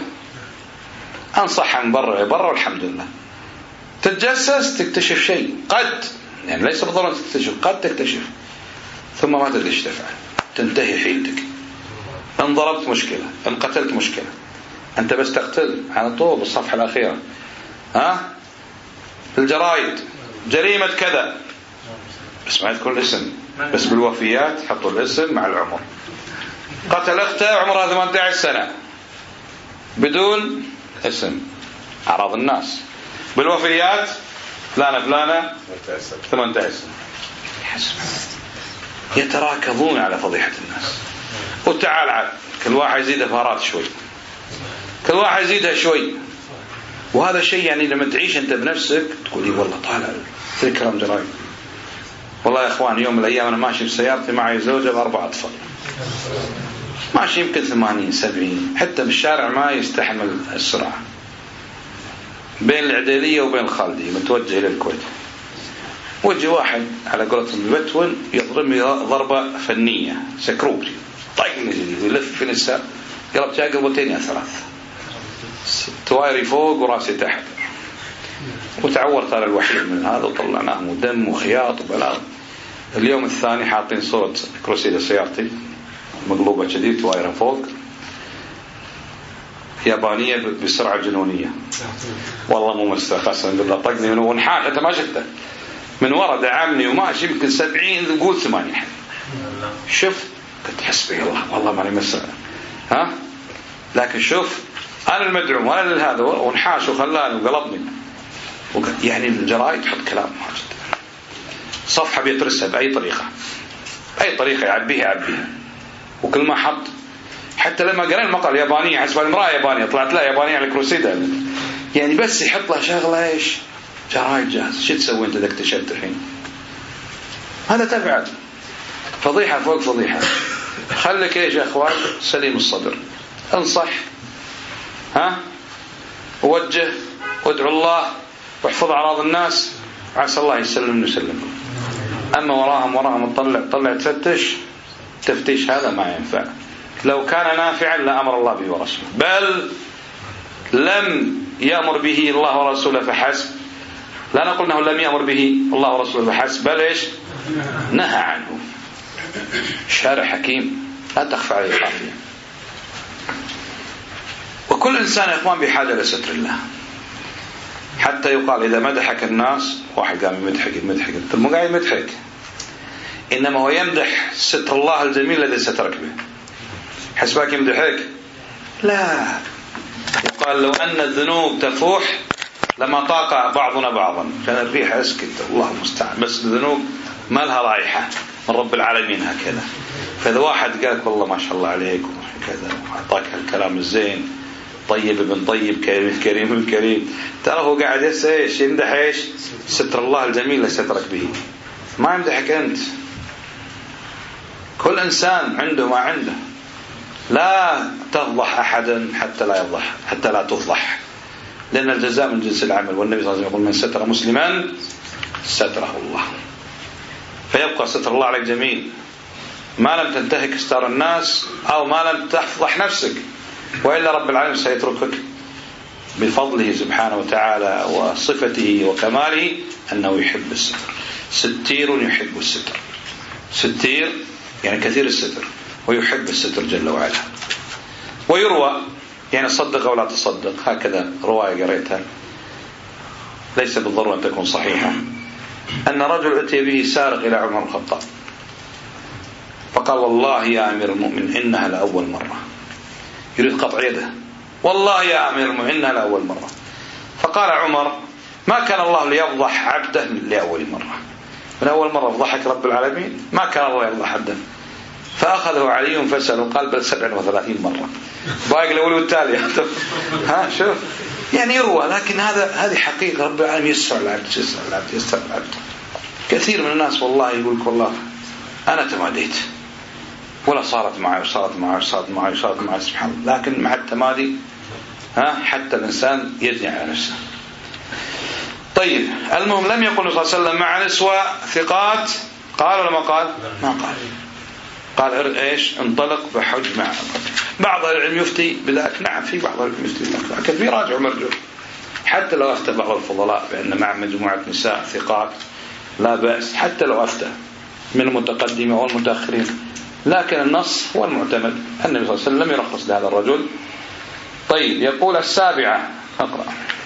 أنصحها من برا برا والحمد لله. تتجسس تكتشف شيء، قد يعني ليس بالضرورة تكتشف، قد تكتشف ثم ما تدري ايش تفعل، تنتهي حيلتك. ان ضربت مشكلة، ان قتلت مشكلة، انت بس تقتل على طول بالصفحة الأخيرة. ها الجرايد جريمة كذا، بس ما يذكر الاسم، بس بالوفيات حطوا الاسم مع العمر. قتل اخته عمرها ثمانية عشر سنة بدون اسم، أعراض الناس. بالوفيات فلانة فلانة ثمانية عشر سنة. يتراكضون على فضيحة الناس. وتعال عاد كل واحد يزيد فارات شوي، كل واحد يزيدها شوي. وهذا شيء يعني لما تعيش أنت بنفسك تقولي والله طالع الكلام جرايد. والله يا إخوان يوم من الأيام أنا ماشي بسيارتي معي زوجة بأربع أطفال، ماشي يمكن ثمانين سبعين، حتى بالشارع ما يستحمل السرعة، بين العديلية وبين الخالدية متوجه إلى الكويت. وجه واحد على قولتهم بتون يضربني ضربة فنية سكروبري، طيقني يلف في النساء، قلبت جاء قلبتين يا ثلاث، توائري فوق وراسي تحت، وتعورت على الوحيد من هذا وطلعناه ودم وخياط وبلاغ. اليوم الثاني حاطين صورة كروسيدة سيارتي مقلوبة شديد، توائرها فوق، يابانية بسرعة جنونية، والله مو مستخصا قلت طقني من ونحاك أنت ما شفته من ورا دعمني وماشي يمكن سبعين نقول ثمانين. شوف قلت حسبي الله والله ماني مسألة. ها لكن شوف أنا المدعوم وأنا لهذا ونحاش وخلاني وقلبني. يعني الجرايد تحط كلام واجد، صفحة بيترسها بأي طريقة، أي طريقة يعبيها يعبيها. وكل ما حط، حتى لما قرأنا المقال يابانية حسب المرأة يابانية طلعت لا يابانية على كروسيدة، يعني بس يحط لها شغلة إيش جرايد جاهز. شو تسوي أنت إذا اكتشفت الحين؟ هذا تفعل فضيحة فوق فضيحة. خلك إيش يا أخوان سليم الصدر، انصح، ها ووجه وادعو الله واحفظ أعراض الناس، عسى الله يسلم ويسلم. أما وراهم وراهم تطلع طلع تفتش، تفتيش هذا ما ينفع. لو كان نافعا لأمر الله به ورسوله، بل لم يأمر به الله ورسوله فحسب. لا نقول أنه لم يأمر به الله ورسوله فحسب، بل إيش نهى عنه. شارع حكيم لا تخفى عليه الخافية. وكل إنسان يا إخوان بحاجة لستر الله، حتى يقال إذا مدحك الناس، واحد قام يمدحك يمدحك أنت مو قاعد يمدحك، إنما هو يمدح ستر الله الجميل الذي سترك به. حسبك يمدحك؟ لا. وقال لو أن الذنوب تفوح لما طاق بعضنا بعضا، كان الريح أسكت الله المستعان، بس الذنوب ما لها رائحة من رب العالمين هكذا. فإذا واحد قالك والله ما شاء الله عليك وكذا وعطاك هالكلام الزين، طيب ابن طيب كريم كريم ابن كريم، ترى هو قاعد ايش يمدح ايش ستر الله الجميل اللي سترك به، ما يمدحك أنت. كل إنسان عنده ما عنده، لا تفضح أحدا حتى لا يفضح، حتى لا تفضح. لأن الجزاء من جنس العمل، والنبي صلى الله عليه وسلم يقول من ستر مسلما ستره الله. فيبقى ستر الله عليك جميل ما لم تنتهك ستار الناس أو ما لم تفضح نفسك، وإلا رب العالمين سيتركك بفضله سبحانه وتعالى وصفته وكماله أنه يحب الستر. ستير يحب الستر، ستير يعني كثير الستر ويحب الستر جل وعلا. ويروى يعني صدق أو لا تصدق، هكذا رواية قريتها ليس بالضرورة أن تكون صحيحة، أن رجل أتي به سارق إلى عمر الخطاب فقال والله يا أمير المؤمن إنها لأول مرة، يريد قطع يده، والله يا أمير المؤمن إنها لأول مرة. فقال عمر ما كان الله ليفضح عبده لأول مرة، من أول مرة فضحك رب العالمين، ما كان الله يفضح عبده. فأخذه علي فسأله قال بل سبع وثلاثين مرة، باقي الأول والتالي. ها شوف يعني يروى، لكن هذا هذه حقيقة رب العالمين يسر العبد يسر العبد يسر العبد. كثير من الناس والله يقول لك والله أنا تماديت ولا صارت معي وصارت معي وصارت معي وصارت معي سبحان الله، لكن مع التمادي ها حتى الإنسان يجني على نفسه. طيب المهم لم يقل صلى الله عليه وسلم مع نسوة ثقات، قال ولا ما قال؟ ما قال. قال ايش؟ انطلق بحج مع بعض العلم يفتي بذلك. نعم في بعض العلم يفتي بذلك، لكن في راجع مرجوح. حتى لو افتى بعض الفضلاء بأن مع مجموعة نساء ثقات لا بأس، حتى لو افتى من المتقدمين والمتأخرين، لكن النص هو المعتمد. النبي صلى الله عليه وسلم لم يرخص لهذا الرجل. طيب يقول السابعة، اقرأ.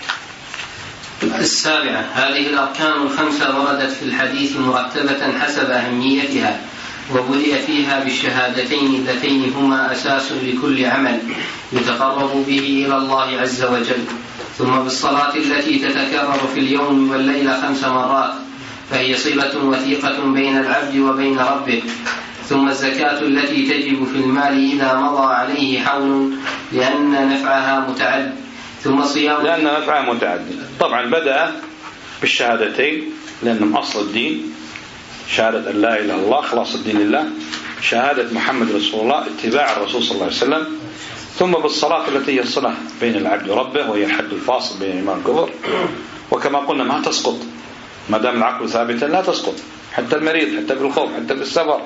السابعة هذه الأركان الخمسة وردت في الحديث مرتبة حسب أهميتها، وبدأ فيها بالشهادتين اللتين هما أساس لكل عمل يتقرب به إلى الله عز وجل، ثم بالصلاة التي تتكرر في اليوم والليلة خمس مرات فهي صلة وثيقة بين العبد وبين ربه، ثم الزكاة التي تجب في المال إذا مضى عليه حول لأن نفعها متعد، ثم صيام لأن نفعها متعد. طبعا بدأ بالشهادتين لأنهم أصل الدين، شهادة أن لا إله إلا الله خلاص الدين لله، شهادة محمد رسول الله اتباع الرسول صلى الله عليه وسلم، ثم بالصلاة التي هي الصلة بين العبد وربه وهي الحد الفاصل بين الإيمان والكفر. وكما قلنا ما تسقط ما دام العقل ثابتا، لا تسقط حتى المريض، حتى بالخوف، حتى بالسفر،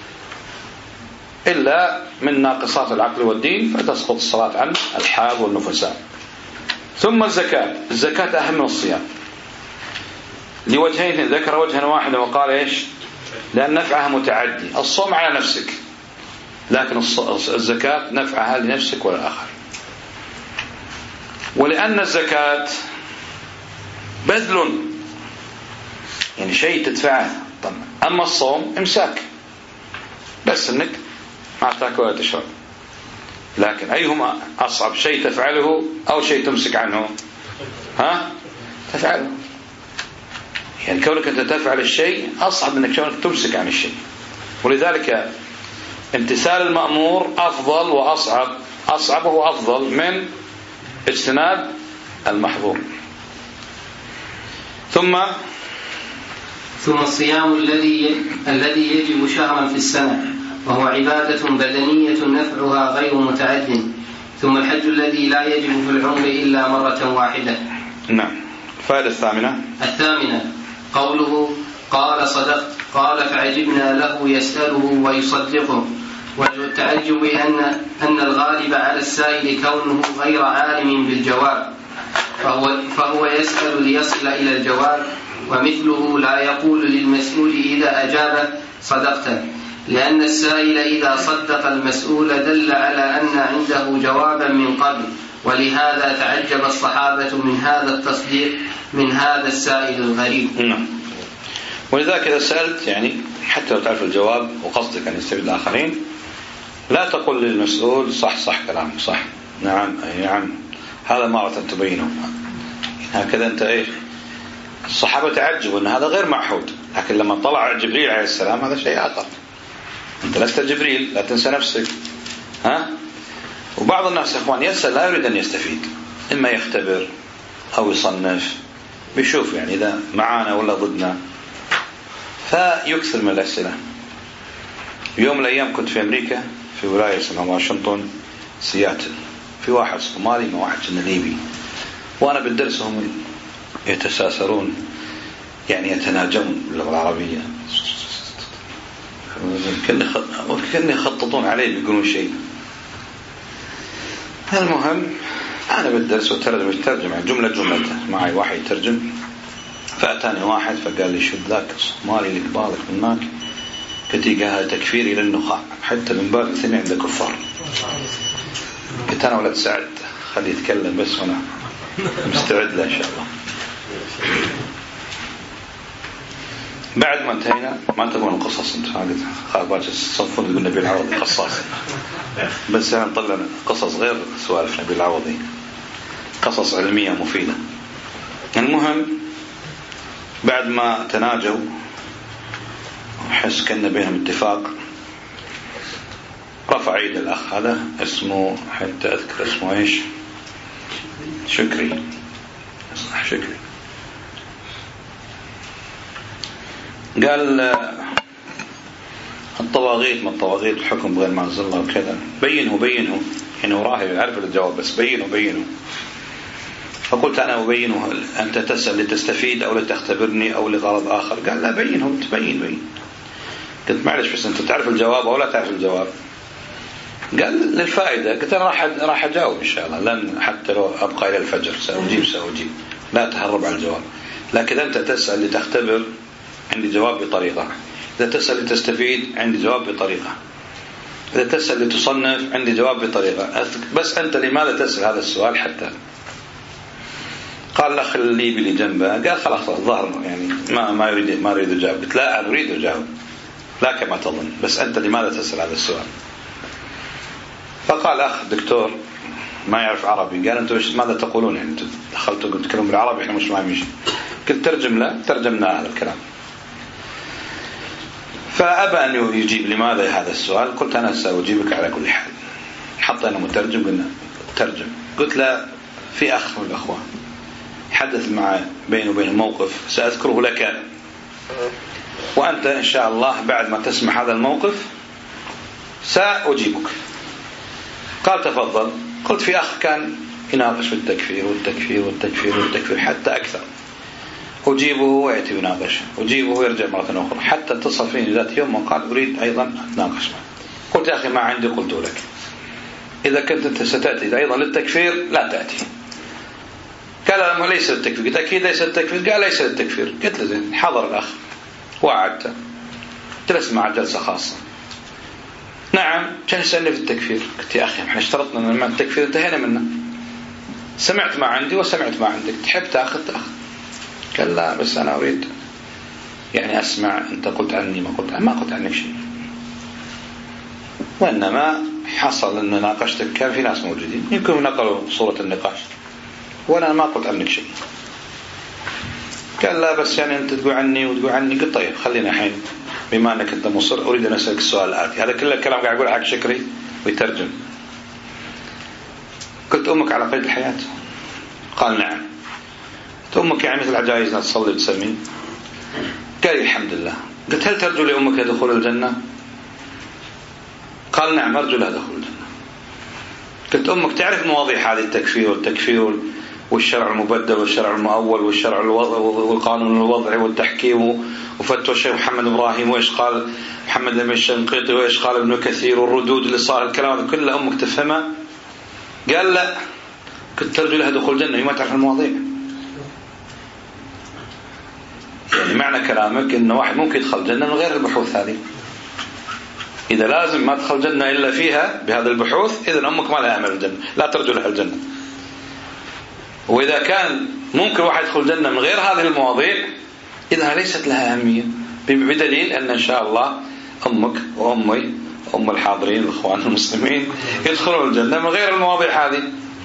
إلا من ناقصات العقل والدين فتسقط الصلاة عن الحاب والنفساء. ثم الزكاة، الزكاة أهم من الصيام لوجهين، ذكر وجها واحدا وقال إيش؟ لأن نفعها متعدي. الصوم على نفسك، لكن الزكاة نفعها لنفسك والآخر. ولأن الزكاة بذل يعني شيء تدفعه، أما الصوم إمساك بس إنك ما تاكل ولا تشرب. لكن أيهما أصعب، شيء تفعله أو شيء تمسك عنه؟ ها تفعله. يعني كونك أنت تفعل الشيء أصعب من كونك تمسك عن الشيء. ولذلك امتثال المأمور أفضل وأصعب، أصعب وهو أفضل من اجتناب المحظور. ثم ثم الصيام الذي الذي يجب شهرا في السنة وهو عبادة بدنية نفعها غير متعد. ثم الحج الذي لا يجب في العمر إلا مرة واحدة. نعم. الفائدة الثامنة الثامنة قوله قال صدقت، قال فعجبنا له يسأله ويصدقه. وجه التعجب أن أن الغالب على السائل كونه غير عالم بالجواب، فهو, فهو يسأل ليصل إلى الجواب، ومثله لا يقول للمسؤول إذا أجاب صدقت، لأن السائل إذا صدق المسؤول دل على أن عنده جوابا من قبل، ولهذا تعجب الصحابة من هذا التصديق من هذا السائل الغريب. نعم. ولذلك إذا سألت يعني حتى لو تعرف الجواب وقصدك أن يستفيد الآخرين، لا تقول للمسؤول صح صح كلامك صح، نعم أي نعم، هذا مرة تبينه هكذا أنت إيش. الصحابة تعجبوا أن هذا غير معهود، لكن لما طلع جبريل عليه السلام هذا شيء آخر. أنت لست جبريل، لا تنسى نفسك. ها؟ وبعض الناس يا إخوان يسأل لا يريد أن يستفيد، إما يختبر أو يصنف، بيشوف يعني إذا معانا ولا ضدنا، فيكثر من الأسئلة. يوم من الأيام كنت في أمريكا في ولاية اسمها واشنطن سياتل، في واحد صومالي مع واحد ليبي، وأنا بالدرس هم يتساسرون يعني يتناجون باللغة العربية كأني يخططون عليه بيقولون شيء. المهم أنا بالدرس وترجم الترجمة جملة جملة معي واحد يترجم. فأتاني واحد فقال لي شد ذاك مالي اللي قبالك من هناك قلت هذا تكفيري للنخاع حتى من باب الثاني عند كفار. قلت أنا ولد سعد خليه يتكلم بس وأنا مستعد له إن شاء الله. بعد ما انتهينا ما تبغون القصص انت قلت خلاص صفوا تقول نبي العوضي قصاص بس انا نطلع قصص غير سوالف نبي العوضي قصص علمية مفيدة. المهم بعد ما تناجوا وحس كان بينهم اتفاق رفع ايد الاخ هذا اسمه حتى اذكر اسمه ايش شكري صح شكري. قال الطواغيت ما الطواغيت الحكم بغير ما أنزل الله وكذا بينه بينه يعني وراه يعرف الجواب بس بينه بينه. فقلت أنا أبينه أنت تسأل لتستفيد أو لتختبرني أو لغرض آخر؟ قال لا بينه تبين بين. قلت معلش بس أنت تعرف الجواب أو لا تعرف الجواب؟ قال للفائدة. قلت أنا راح راح أجاوب إن شاء الله لن حتى لو أبقى إلى الفجر سأجيب سأجيب لا تهرب على الجواب. لكن أنت تسأل لتختبر عندي جواب بطريقة. إذا تسأل لتستفيد عندي جواب بطريقة. إذا تسأل لتصنف عندي جواب بطريقة. بس أنت لماذا تسأل هذا السؤال حتى؟ قال الأخ الليبي اللي جنبه قال خلاص الظاهر يعني ما ما يريد ما يريد يجاوب. قلت لا أنا أريد أجاوب لا كما تظن بس أنت لماذا تسأل هذا السؤال؟ فقال أخ دكتور ما يعرف عربي قال أنتم ماذا تقولون يعني أنتم دخلتوا قلت تكلموا بالعربي إحنا مش فاهمين شيء. قلت ترجم له ترجمنا هذا الكلام. فأبى أن يجيب لماذا هذا السؤال. قلت أنا سأجيبك على كل حال. حطينا مترجم قلنا ترجم. قلت لا في أخ من الأخوة حدث مع بينه وبين موقف سأذكره لك وأنت إن شاء الله بعد ما تسمع هذا الموقف سأجيبك. قال تفضل. قلت في أخ كان يناقش في التكفير والتكفير والتكفير والتكفير حتى أكثر أجيبه ويأتي يناقش أجيبه ويرجع مرة أخرى حتى اتصل فيني ذات يوم وقال أريد أيضا أتناقش معه. قلت يا أخي ما عندي قلت لك إذا كنت أنت ستأتي أيضا للتكفير لا تأتي. قال ليس للتكفير. قلت أكيد ليس للتكفير. قال ليس للتكفير. قلت له زين. حضر الأخ وعدته جلس مع جلسة خاصة. نعم كان يسألني في التكفير. قلت يا أخي احنا اشترطنا أن التكفير انتهينا منه سمعت ما عندي وسمعت ما عندك تحب تأخذ تأخذ. قال لا بس أنا أريد يعني أسمع أنت قلت عني ما قلت ما قلت عنك شيء وإنما حصل أن ناقشتك كان في ناس موجودين يمكن نقلوا صورة النقاش وأنا ما قلت عنك شيء. قال لا بس يعني أنت تقول عني وتقول عني. قلت طيب خلينا الحين بما أنك أنت مصر أريد أن أسألك السؤال الآتي. هذا كل الكلام قاعد يقول حق شكري ويترجم. قلت أمك على قيد الحياة؟ قال نعم. قلت أمك يعني مثل عجائزنا تصلي وتسمي؟ قال الحمد لله. قلت هل ترجو لأمك دخول الجنة؟ قال نعم أرجو لها دخول الجنة. قلت أمك تعرف مواضيع هذه التكفير والتكفير والشرع المبدل والشرع المؤول والشرع والقانون الوضعي والتحكيم وفتوى الشيخ محمد إبراهيم وإيش قال محمد بن الشنقيطي وإيش قال ابن كثير والردود اللي صار الكلام كله أمك تفهمه؟ قال لا. كنت ترجو لها دخول الجنة وما تعرف المواضيع. يعني معنى كلامك إنه واحد ممكن يدخل الجنة من غير البحوث هذه. إذا لازم ما تدخل الجنة إلا فيها بهذا البحوث إذن أمك ما لها أمل الجنة لا ترجو لها الجنة. وإذا كان ممكن واحد يدخل الجنة من غير هذه المواضيع إذا ليست لها أهمية بدليل أن إن شاء الله أمك وأمي أم الحاضرين الإخوان المسلمين يدخلون الجنة من غير المواضيع هذه.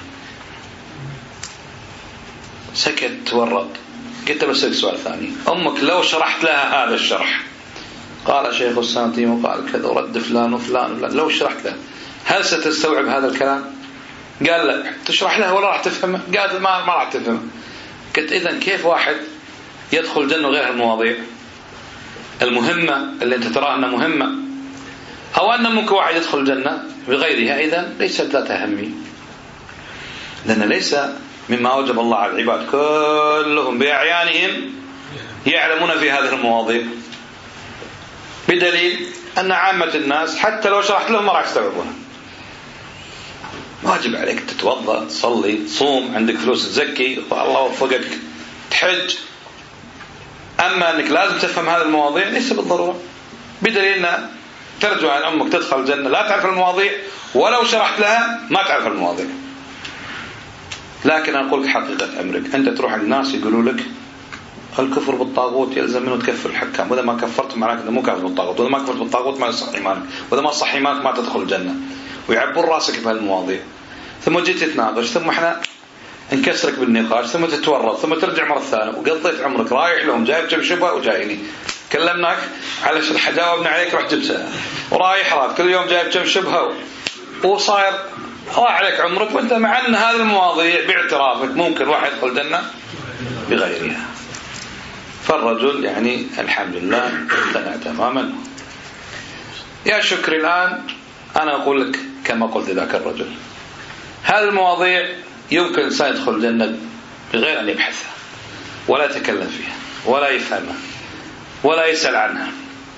سكت ورد. قلت بسألك سؤال ثاني. أمك لو شرحت لها هذا الشرح قال شيخ السنتيم وقال كذا ورد فلان وفلان وفلان لو شرحت لها هل ستستوعب هذا الكلام؟ قال لا. تشرح لها ولا راح تفهمه؟ قال ما ما راح تفهمه. قلت إذن كيف واحد يدخل الجنة غير المواضيع المهمة اللي أنت ترى أنها مهمة أو أن ممكن واحد يدخل الجنة بغيرها إذن ليست ذات أهمية لأن ليس مما أوجب الله على العباد كلهم بأعيانهم يعلمون في هذه المواضيع، بدليل أن عامة الناس حتى لو شرحت لهم ما راح يستوعبونها. واجب عليك تتوضأ، تصلي، تصوم، عندك فلوس تزكي، الله وفقك تحج. أما أنك لازم تفهم هذه المواضيع ليس بالضرورة، بدليل أن ترجو أن أمك تدخل الجنة لا تعرف المواضيع، ولو شرحت لها ما تعرف المواضيع. لكن أقول لك حقيقة أمرك، أنت تروح الناس يقولوا لك الكفر بالطاغوت يلزم منه تكفر الحكام، وإذا ما كفرت معناك أنه مو كافر بالطاغوت، وإذا ما كفرت بالطاغوت ما يصح إيمانك، وإذا ما صح إيمانك ما تدخل الجنة، ويعبون راسك بهالمواضيع. ثم جيت تتناقش، ثم احنا انكسرك بالنقاش، ثم تتورط، ثم ترجع مرة ثانية، وقضيت عمرك رايح لهم جايب كم شبهة وجايني كلمناك على شرح جاوبنا عليك رح جبتها، ورايح راد كل يوم جايب كم شبهة، وصاير راح عليك عمرك، وانت مع ان هذه المواضيع باعترافك ممكن واحد يدخل الجنة بغيرها. فالرجل يعني الحمد لله اقتنع تماما. يا شكري الآن أنا أقول لك كما قلت ذاك الرجل، هذه المواضيع يمكن الإنسان يدخل الجنة بغير أن يبحثها ولا يتكلم فيها ولا يفهمها ولا يسأل عنها.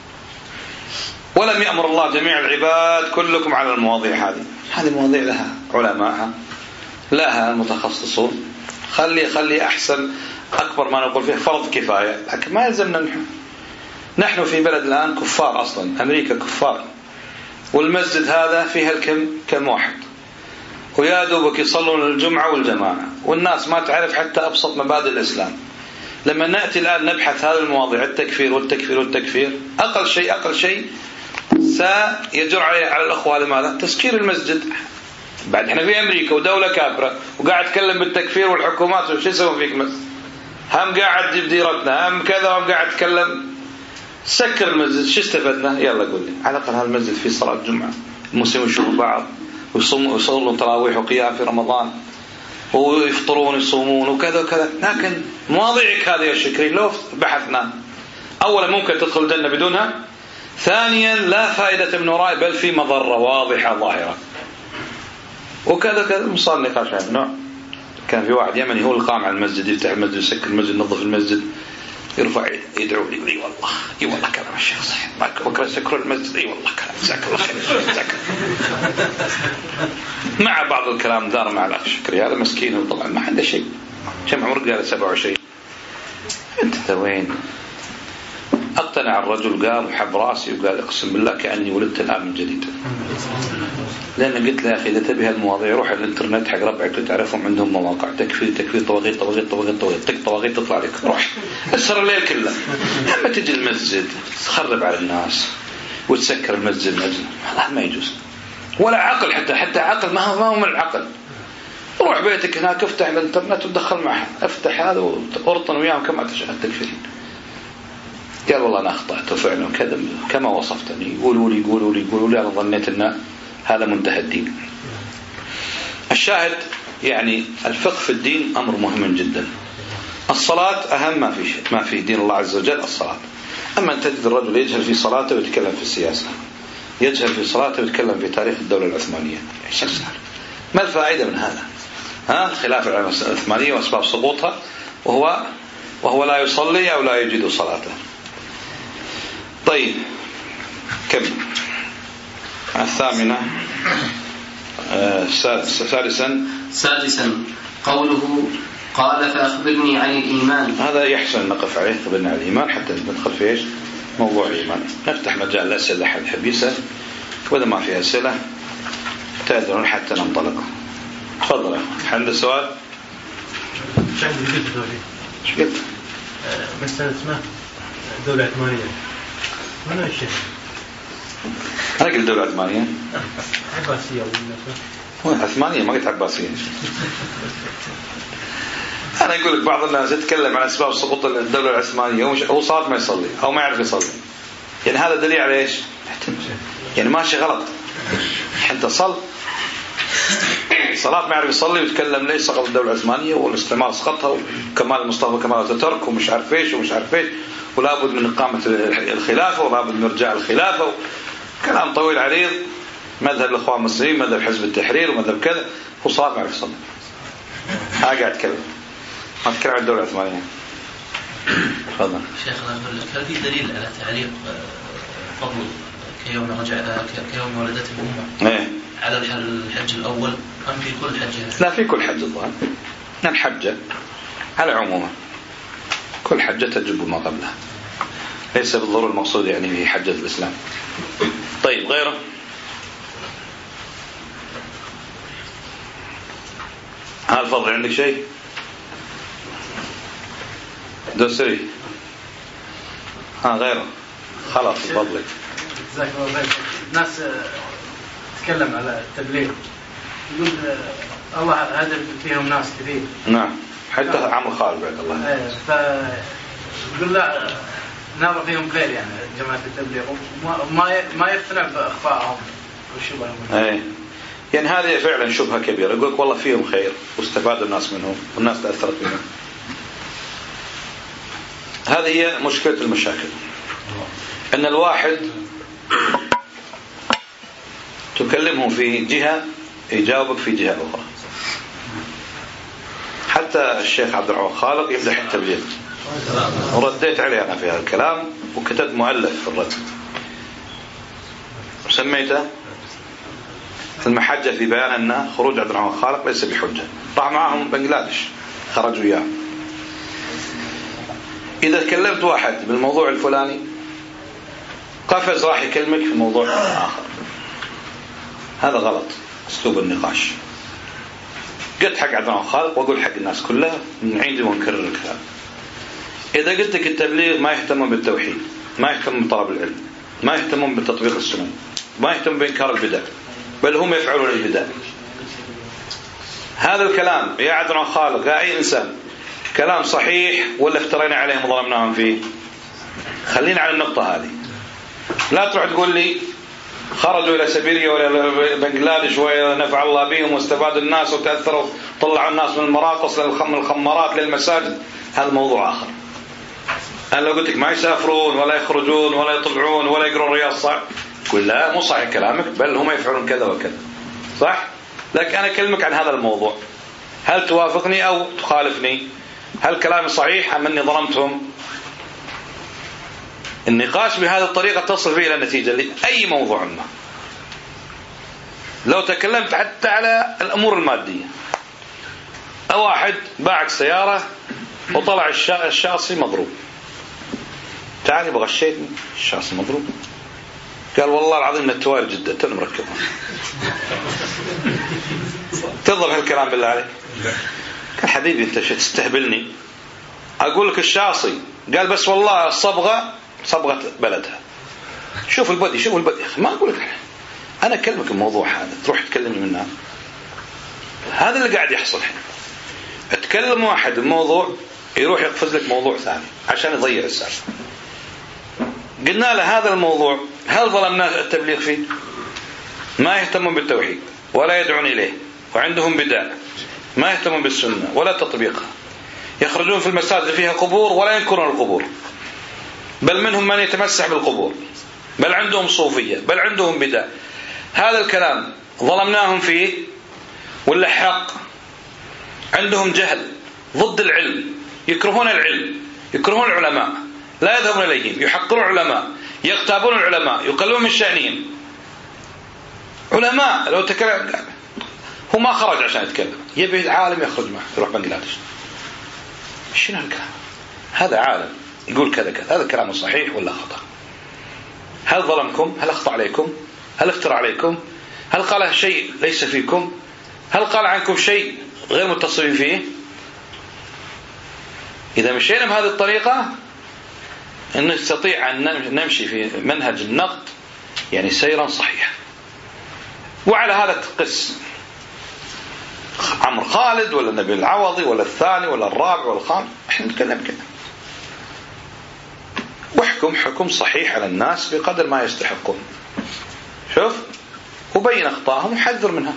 ولم يأمر الله جميع العباد كلكم على المواضيع هذه. هذه المواضيع لها علماءها، لها متخصصون. خلي خلي أحسن أكبر ما نقول فيه فرض كفاية، لكن ما يلزمنا نحن. نحن في بلد الآن كفار أصلا، أمريكا كفار، والمسجد هذا فيها الكم كم واحد، ويا دوبك يصلون الجمعة والجماعة، والناس ما تعرف حتى أبسط مبادئ الإسلام. لما نأتي الآن نبحث هذه المواضيع التكفير والتكفير والتكفير، أقل شيء أقل شيء سيجر على الأخوة لماذا؟ تسكير المسجد. بعد احنا في أمريكا ودولة كافرة وقاعد تكلم بالتكفير والحكومات وش يسوون فيك مس؟ هم قاعد تجيب ديرتنا هم كذا، هم قاعد تكلم. سكر المسجد، شو استفدنا؟ يلا قول لي على الأقل هالمسجد فيه صلاة جمعة، المسلمين يشوفوا بعض ويصوموا ويصلون تراويح وقيام في رمضان ويفطرون ويصومون وكذا وكذا. لكن مواضيعك هذه يا شكري لو بحثنا، أولا ممكن تدخل الجنة بدونها، ثانيا لا فائدة من وراء بل في مضرة واضحة ظاهرة وكذا كذا. مصار نقاش هذا النوع. كان في واحد يمني هو القائم على المسجد، يفتح المسجد يسكر المسجد ينظف المسجد، يرفع يدعو لي اي والله اي والله كلام الشيخ صحيح، بكره سكروا المسجد اي والله كلام جزاك الله خير جزاك. مع بعض الكلام دار مع الاخ شكري هذا مسكين وطبعا ما عنده شيء. كم عمرك؟ قال سبعة وعشرين. انت وين؟ اقتنع الرجل قام وحب راسي وقال اقسم بالله كاني ولدت الان من جديد. لأن قلت له يا أخي إذا تبي هالمواضيع روح على الإنترنت حق ربعك وتعرفهم عندهم مواقع تكفير تكفير طواغيت طواغيت طواغيت طواغيت تك طواغيت تطلع لك. روح اسهر الليل كله. أما تجي المسجد تخرب على الناس وتسكر المسجد من أجل هذا ما يجوز، ولا عقل حتى حتى عقل ما هو ما هو من العقل. روح بيتك هناك افتح الإنترنت وتدخل معها، افتح هذا وارطن وياهم كما تشاء التكفيرين. قال والله أنا أخطأت وفعلا كذا كما وصفتني، قولوا لي قولوا لي قولوا لي أنا ظنيت أن هذا منتهى الدين. الشاهد يعني الفقه في الدين أمر مهم جدا. الصلاة أهم ما في ما في دين الله عز وجل الصلاة. أما أن تجد الرجل يجهل في صلاته ويتكلم في السياسة، يجهل في صلاته ويتكلم في تاريخ الدولة العثمانية، ما الفائدة من هذا؟ ها خلاف العثمانية وأسباب سقوطها، وهو وهو لا يصلي أو لا يجد صلاته. طيب كم الثامنة آه سادسا سادسا قوله قال فأخبرني عن الإيمان. هذا يحسن نقف عليه قبلنا على الإيمان حتى ندخل في إيش موضوع الإيمان. نفتح مجال الأسئلة حد حب يسأل، وإذا ما في أسئلة تأذن حتى ننطلق. تفضل حل السؤال. شو قلت؟ مسألة اسمها دولة عثمانية من الشيء؟ أنا قلت دولة عثمانية عباسية ولا عثمانية؟ ما قلت عباسية. أنا أقول لك بعض الناس يتكلم عن أسباب سقوط الدولة العثمانية هو صار ما يصلي أو ما يعرف يصلي، يعني هذا دليل على إيش؟ يعني ماشي غلط. أنت صل صلاة ما يعرف يصلي ويتكلم ليش سقط الدولة العثمانية والاستعمار سقطها وكمال المصطفى كمال أتاتورك ومش عارف إيش ومش عارف إيش ولا بد من إقامة الخلافة ولا بد من إرجاع الخلافة، كلام طويل عريض. مذهب الإخوان المسلمين، مذهب حزب التحرير ومذهب كذا، هو صلاة ما يعرف يصلي. ها قاعد أتكلم ما أتكلم عن الدولة العثمانية. تفضل. شيخنا أقول لك هل في دليل على تعليق فضل كيوم رجع كيوم ولدته الأمة إيه؟ على الحج الأول أم في كل حجة؟ لا في كل حج الظاهر. الحجة على عموما كل حجة تجب ما قبلها ليس بالضرورة المقصود يعني في حجة الإسلام. طيب غيره. ها الفضل عندك شيء دوسري؟ ها غيره خلاص الفضل. جزاك الله خير. الناس تتكلم على التبليغ يقول الله هدف فيهم ناس كثير. نعم حتى عمرو خالد بعد الله. ايه فيقول لا نرى فيهم خير يعني جماعة التبليغ وما ما يقتنع بأخفائهم وشبههم. ايه يعني هذه فعلا شبهة كبيرة. يقول لك والله فيهم خير واستفاد الناس منهم والناس تأثرت منهم. هذه هي مشكلة المشاكل أن الواحد تكلمه في جهة يجاوبك في جهة أخرى. حتى الشيخ عبد الرحمن خالق يمدح التبليغ ورديت عليه أنا في هذا الكلام وكتبت مؤلف في الرد وسميته المحجة في بيان أن خروج عبد الرحمن خالق ليس بحجة. راح معهم بنغلاديش خرجوا إياه. إذا كلمت واحد بالموضوع الفلاني قفز راح يكلمك في موضوع آخر. هذا غلط أسلوب النقاش. قلت حق عبد الرحمن خالق وأقول حق الناس كلها من عندي ونكرر الكلام. إذا قلت لك التبليغ ما يهتمون بالتوحيد ما يهتمون بطلب العلم ما يهتمون بتطبيق السنن ما يهتمون بإنكار البدع بل هم يفعلون البدع. هذا الكلام يا عبد الرحمن خالق يا أي إنسان كلام صحيح ولا افترينا عليهم وظلمناهم فيه؟ خلينا على النقطة هذه. لا تروح تقول لي خرجوا إلى سيبيريا ولا بنغلاديش ونفع الله بهم واستفاد الناس وتأثروا طلعوا الناس من المراقص للخمارات للمساجد. هذا موضوع آخر. أنا لو قلت لك ما يسافرون ولا يخرجون ولا يطلعون ولا يقرون رياض صح قل لا مو صحيح كلامك بل هم يفعلون كذا وكذا صح. لكن أنا أكلمك عن هذا الموضوع هل توافقني أو تخالفني؟ هل كلامي صحيح أم أني ظلمتهم؟ النقاش بهذه الطريقة تصل فيه إلى النتيجة لأي موضوع ما. لو تكلمت حتى على الأمور المادية أو واحد باعك سيارة وطلع الشاصي مضروب تعالي بغشيتني الشاصي مضروب قال والله العظيم من التوالي جدا تنو مركبها. تضرب هالكلام بالله عليك؟ قال حبيبي انت تستهبلني. اقول لك الشاصي قال بس والله الصبغة صبغة بلدها شوف البدي شوف البدي. ما اقول لك انا اكلمك الموضوع هذا تروح تكلمني منها. هذا اللي قاعد يحصل هنا. اتكلم واحد الموضوع يروح يقفز لك موضوع ثاني عشان يضيع السالفة. قلنا له هذا الموضوع هل ظلمنا التبليغ فيه؟ ما يهتمون بالتوحيد ولا يدعون إليه وعندهم بدع ما يهتمون بالسنة ولا تطبيقها يخرجون في المساجد فيها قبور ولا ينكرون القبور بل منهم من يتمسح بالقبور بل عندهم صوفية بل عندهم بدع. هذا الكلام ظلمناهم فيه ولا حق؟ عندهم جهل ضد العلم يكرهون العلم يكرهون العلماء لا يذهبون إليهم يحقرون العلماء يغتابون العلماء يقللون من شأنهم. علماء لو تكلم هو ما خرج عشان يتكلم يبي العالم يخرج معه يروح بنغلاديش. شنو الكلام هذا؟ عالم يقول كذا كذا هذا كلام صحيح ولا خطأ؟ هل ظلمكم؟ هل أخطأ عليكم؟ هل افترى عليكم؟ هل قال شيء ليس فيكم؟ هل قال عنكم شيء غير متصل فيه؟ إذا مشينا بهذه الطريقة أن نستطيع أن نمشي في منهج النقد يعني سيرا صحيحا. وعلى هذا تقس عمرو خالد ولا النبي العوضي ولا الثاني ولا الرابع ولا الخامس. احنا نتكلم كده واحكم حكم صحيح على الناس بقدر ما يستحقون. شوف وبين أخطائهم وحذر منها.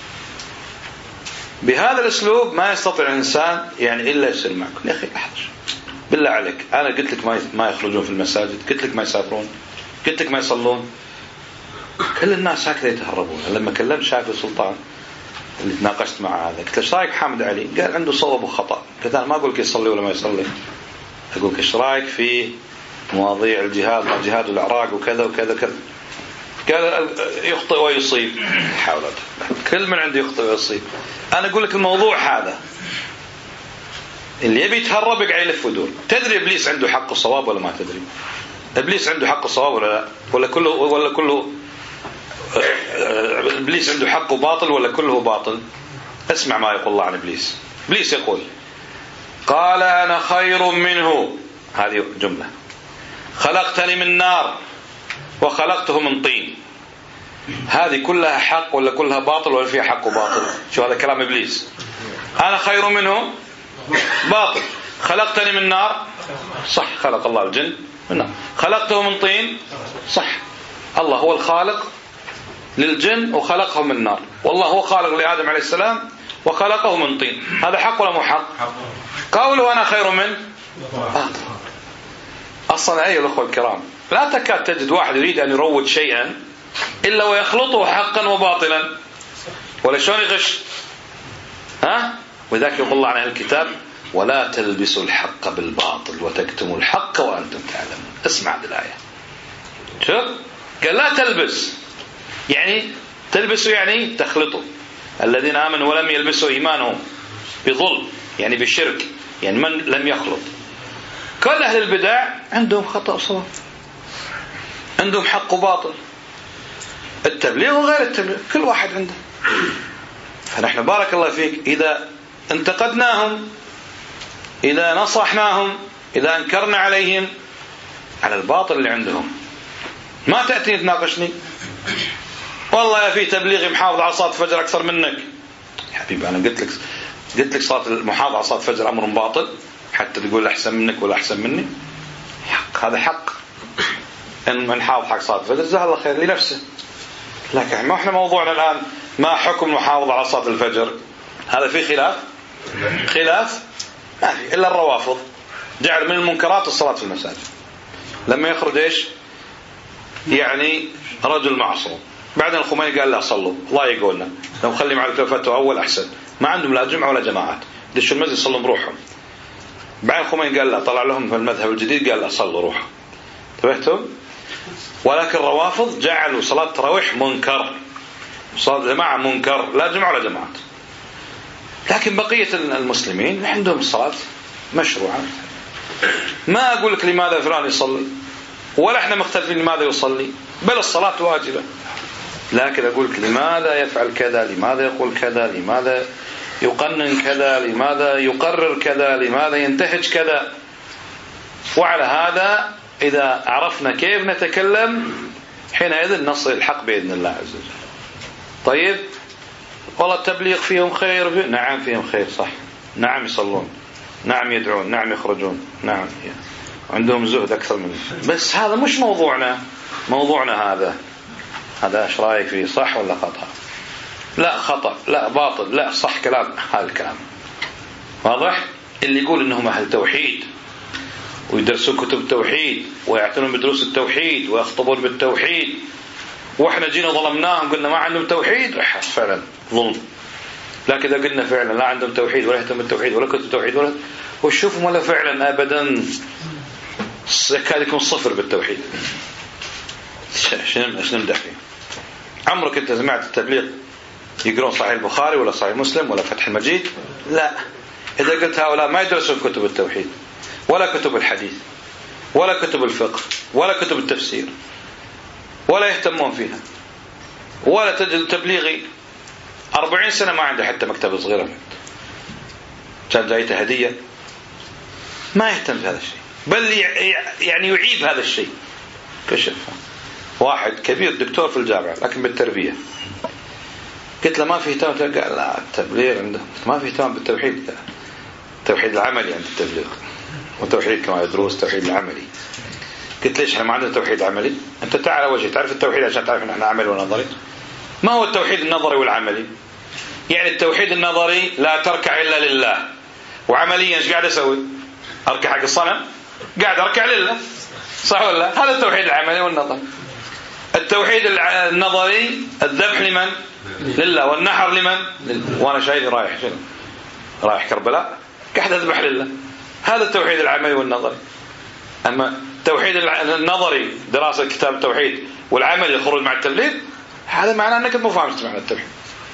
بهذا الأسلوب ما يستطيع الإنسان يعني إلا يصير معكم. يا أخي لحظة بالله عليك أنا قلت لك ما يخرجون في المساجد قلت لك ما يسافرون قلت لك ما يصلون. كل الناس هكذا يتهربون. لما كلمت شافي سلطان اللي تناقشت معه هذا، قلت له ايش رايك حامد علي؟ قال عنده صواب وخطأ. قلت انا ما اقول لك يصلي ولا ما يصلي، اقول لك ايش رايك في مواضيع الجهاد ما جهاد العراق وكذا وكذا وكذا. قال يخطئ ويصيب، حاولت كل من عنده يخطئ ويصيب. انا اقول لك الموضوع هذا اللي يبي يتهرب يقعد يلف ودور. تدري ابليس عنده حق الصواب ولا ما تدري؟ ابليس عنده حق الصواب ولا لا؟ ولا كله ولا كله ابليس عنده حق وباطل ولا كله باطل؟ اسمع ما يقول الله عن ابليس. ابليس يقول قال انا خير منه، هذه جملة، خلقتني من نار وخلقته من طين. هذه كلها حق ولا كلها باطل ولا فيها حق وباطل؟ شو هذا كلام ابليس. انا خير منه باطل، خلقتني من نار صح، خلق الله الجن من نار، خلقته من طين صح، الله هو الخالق للجن وخلقهم من نار، والله هو خالق لآدم عليه السلام وخلقه من طين. هذا حق ولا مو حق؟ قوله أنا خير من باطل. أصلا أيها الأخوة الكرام لا تكاد تجد واحد يريد أن يروج شيئا إلا ويخلطه حقا وباطلا، ولا شلون يغش؟ ها؟ وذاك يقول الله عن أهل الكتاب ولا تلبسوا الحق بالباطل وتكتموا الحق وأنتم تعلمون. اسمع هذه الآية. شوف قال لا تلبس، يعني تلبسوا يعني تخلطوا. الذين آمنوا ولم يلبسوا إيمانهم بظلم يعني بالشرك، يعني من لم يخلط. كل أهل البدع عندهم خطأ وصواب، عندهم حق وباطل، التبليغ وغير التبليغ، كل واحد عنده. فنحن بارك الله فيك إذا انتقدناهم، إذا نصحناهم، إذا أنكرنا عليهم على الباطل اللي عندهم، ما تأتي تناقشني والله يا في تبليغي محافظ على صلاة الفجر أكثر منك. يا حبيبي أنا قلت لك قلت لك صلاة المحافظة على صلاة الفجر أمر باطل حتى تقول أحسن منك ولا أحسن مني؟ حق، هذا حق. إن من حافظ حق صلاة الفجر جزاه الله خير لنفسه. لكن ما إحنا موضوعنا الآن ما حكم المحافظة على صلاة الفجر، هذا فيه خلاف خلاف ما في إلا الروافض جعل من المنكرات الصلاة في المساجد. لما يخرج إيش يعني رجل معصوم، بعدين الخميني قال لا صلوا، الله يقولنا لو خلي مع الفتوى أول أحسن، ما عندهم لا جمعة ولا جماعات، دشوا المسجد يصلوا بروحهم. بعدين الخميني قال لا، طلع لهم في المذهب الجديد قال لا صلوا روحهم. انتبهتم؟ ولكن الروافض جعلوا صلاة التراويح منكر، صلاة الجماعة منكر، لا جمعة ولا جماعات. لكن بقية المسلمين عندهم الصلاة مشروعة. ما أقول لك لماذا فلان يصلي ولا احنا مختلفين لماذا يصلي، بل الصلاة واجبة، لكن أقول لك لماذا يفعل كذا، لماذا يقول كذا، لماذا يقنن كذا، لماذا يقرر كذا، لماذا ينتهج كذا. وعلى هذا إذا عرفنا كيف نتكلم حينئذ نصل الحق بإذن الله عز وجل. طيب والله التبليغ فيهم خير فيه. نعم فيهم خير صح، نعم يصلون، نعم يدعون، نعم يخرجون، نعم عندهم زهد أكثر منه، بس هذا مش موضوعنا. موضوعنا هذا هذا ايش رايك فيه، صح ولا خطأ؟ لا خطأ، لا باطل، لا صح، كلام هذا الكلام واضح. اللي يقول انهم اهل توحيد ويدرسون كتب التوحيد ويعتنون بدروس التوحيد ويخطبون بالتوحيد، واحنا جينا ظلمناهم قلنا ما عندهم توحيد، فعلا ظلم. لكن اذا قلنا فعلا لا عندهم توحيد ولا يهتم بالتوحيد ولا كتب التوحيد ولا وشوفهم ولا فعلا ابدا يكاد يكون صفر بالتوحيد، شنو شنو نمدح فيه؟ عمرك انت سمعت التبليغ يقرون صحيح البخاري ولا صحيح مسلم ولا فتح المجيد؟ لا. اذا قلت هؤلاء ما يدرسون كتب التوحيد ولا كتب الحديث ولا كتب الفقه ولا كتب التفسير ولا يهتمون فيها، ولا تجد تبليغي أربعين سنة ما عنده حتى مكتبة صغيرة كان جايته هدية، ما يهتم بهذا الشيء، بل يعني يعيب هذا الشيء. كشف واحد كبير دكتور في الجامعة لكن بالتربية، قلت له ما في اهتمام، قال لا التبليغ عنده ما في اهتمام بالتوحيد، التوحيد العملي عند التبليغ، وتوحيد كما يدرس توحيد العملي. قلت ليش احنا ما عندنا توحيد عملي؟ انت تعال وجهي تعرف التوحيد عشان تعرف ان احنا عملي ونظري. ما هو التوحيد النظري والعملي؟ يعني التوحيد النظري لا تركع الا لله، وعمليا ايش قاعد اسوي؟ اركع حق الصنم، قاعد اركع لله، صح ولا لا؟ هذا التوحيد العملي والنظري. التوحيد النظري الذبح لمن؟ لله. والنحر لمن؟ لله. وأنا شايف رايح شنو؟ رايح كربلاء قاعد أذبح لله. هذا التوحيد العملي والنظري. أما التوحيد النظري دراسة كتاب التوحيد والعملي الخروج مع التبليغ، هذا معناه أنك مو فاهم معنى التوحيد.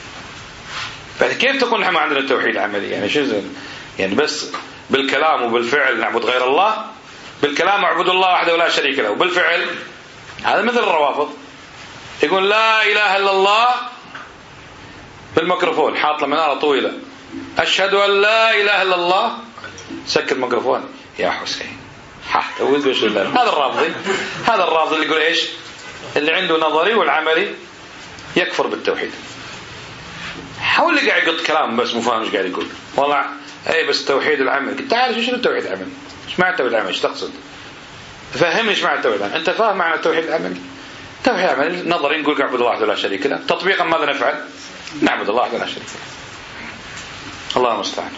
فكيف تقول نحن ما عندنا التوحيد العملي؟ يعني شو زين؟ يعني بس بالكلام وبالفعل نعبد غير الله، بالكلام اعبد الله وحده ولا شريك له، وبالفعل هذا مثل الروافض يقول لا إله إلا الله بالميكروفون حاط له منارة طويلة، أشهد أن لا إله إلا الله، سكر الميكروفون يا حسين حتوز وش الله. هذا الرافضي، هذا الرافضي اللي يقول إيش؟ اللي عنده نظري والعملي يكفر بالتوحيد. حاول اللي قاعد يقط كلام بس مو فاهم ايش قاعد يقول. والله اي بس التوحيد العملي. قلت تعال شو التوحيد العملي؟ ايش معنى التوحيد العملي؟ ايش تقصد؟ فهمني ايش معنى التوحيد العملي. انت فاهم معنى التوحيد العملي؟ التوحيد العملي نظري نقول نعبد الله وحده لا شريك له، تطبيقا ماذا نفعل؟ نعبد الله وحده لا شريك له. الله المستعان.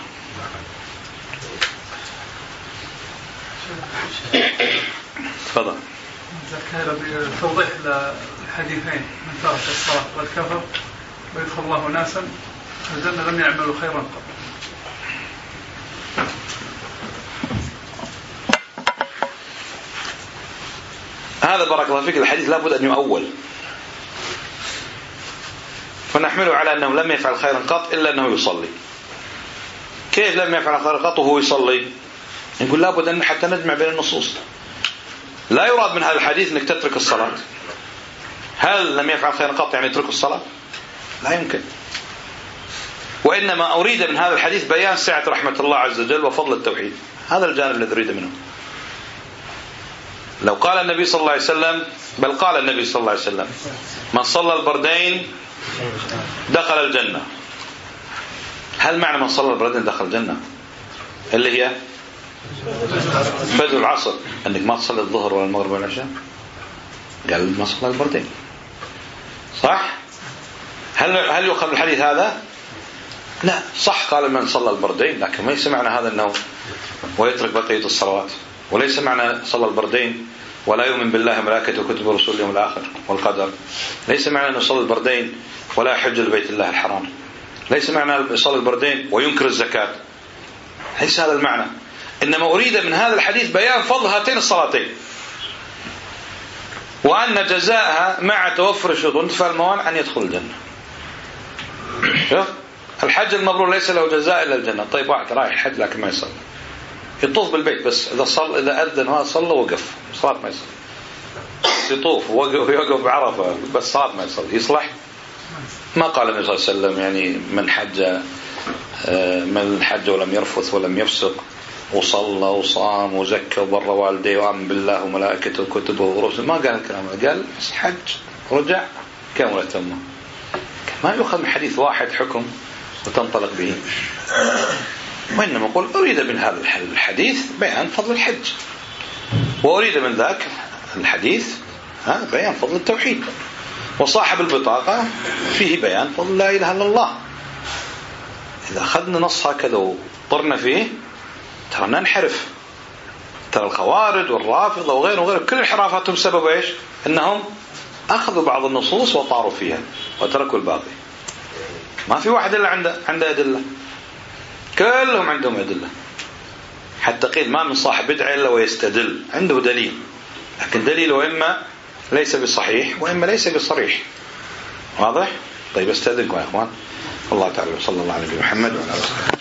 تفضل. ذكر بتوضيح الحديثين من ترك الصلاة والكفر ويدخل الله ناسا الجنة لم يعملوا خيرا قط. هذا بارك الله فيك الحديث لابد أن يؤول، فنحمله على أنه لم يفعل خيرا قط إلا أنه يصلي. كيف لم يفعل خيرا قط وهو يصلي؟ نقول لابد أن حتى نجمع بين النصوص. لا يراد من هذا الحديث أنك تترك الصلاة. هل لم يفعل خيرا قط يعني يترك الصلاة؟ لا يمكن. وإنما أريد من هذا الحديث بيان سعة رحمة الله عز وجل وفضل التوحيد. هذا الجانب الذي أريد منه. لو قال النبي صلى الله عليه وسلم، بل قال النبي صلى الله عليه وسلم من صلى البردين دخل الجنة. هل معنى من صلى البردين دخل الجنة اللي هي فجر العصر أنك ما تصلي الظهر ولا المغرب ولا العشاء؟ قال ما صلى البردين، صح؟ هل هل يؤخذ الحديث هذا؟ لا، صح قال من صلى البردين، لكن ليس معنى هذا أنه ويترك بقية الصلوات، وليس معنى صلى البردين ولا يؤمن بالله وملائكته وكتبه ورسله اليوم الآخر والقدر، ليس معنى أنه يصلي البردين ولا يحج لبيت الله الحرام، ليس معنى يصلي البردين وينكر الزكاة، ليس هذا المعنى. إنما أريد من هذا الحديث بيان فضل هاتين الصلاتين، وأن جزاءها مع توفر الشروط فالموانع أن يدخل الجنة. شوف الحج المبرور ليس له جزاء إلا الجنة. طيب واحد رايح الحج لكن ما يصلي، يطوف بالبيت بس إذا صل إذا أذن وهذا صلى وقف صلاة ما يصلي، يطوف ويوقف بعرفة بس صلاة ما يصلي، يصلح؟ ما قال النبي صلى الله عليه وسلم يعني من حج من حج ولم يرفث ولم يفسق وصلى وصام وزكى وبر والديه وآمن بالله وملائكته وكتبه ورسله، ما قال الكلام، قال بس حج رجع كامل تمه. ما يؤخذ من حديث واحد حكم وتنطلق به، وإنما أقول أريد من هذا الحديث بيان فضل الحج، وأريد من ذاك الحديث ها بيان فضل التوحيد، وصاحب البطاقة فيه بيان فضل لا إله إلا الله. إذا أخذنا نص هكذا وطرنا فيه ترى ننحرف. ترى الخوارج والرافضة وغيره وغيره كل انحرافاتهم سبب إيش؟ أنهم أخذوا بعض النصوص وطاروا فيها وتركوا الباقي. ما في واحد إلا عنده عنده أدلة، كلهم عندهم أدلة. حتى قيل ما من صاحب بدعة إلا ويستدل، عنده دليل، لكن دليله إما ليس بصحيح وإما ليس بصريح. واضح؟ طيب استأذنكم يا أخوان. الله تعالى صلى الله عليه وسلم محمد وعلى آله وصحبه.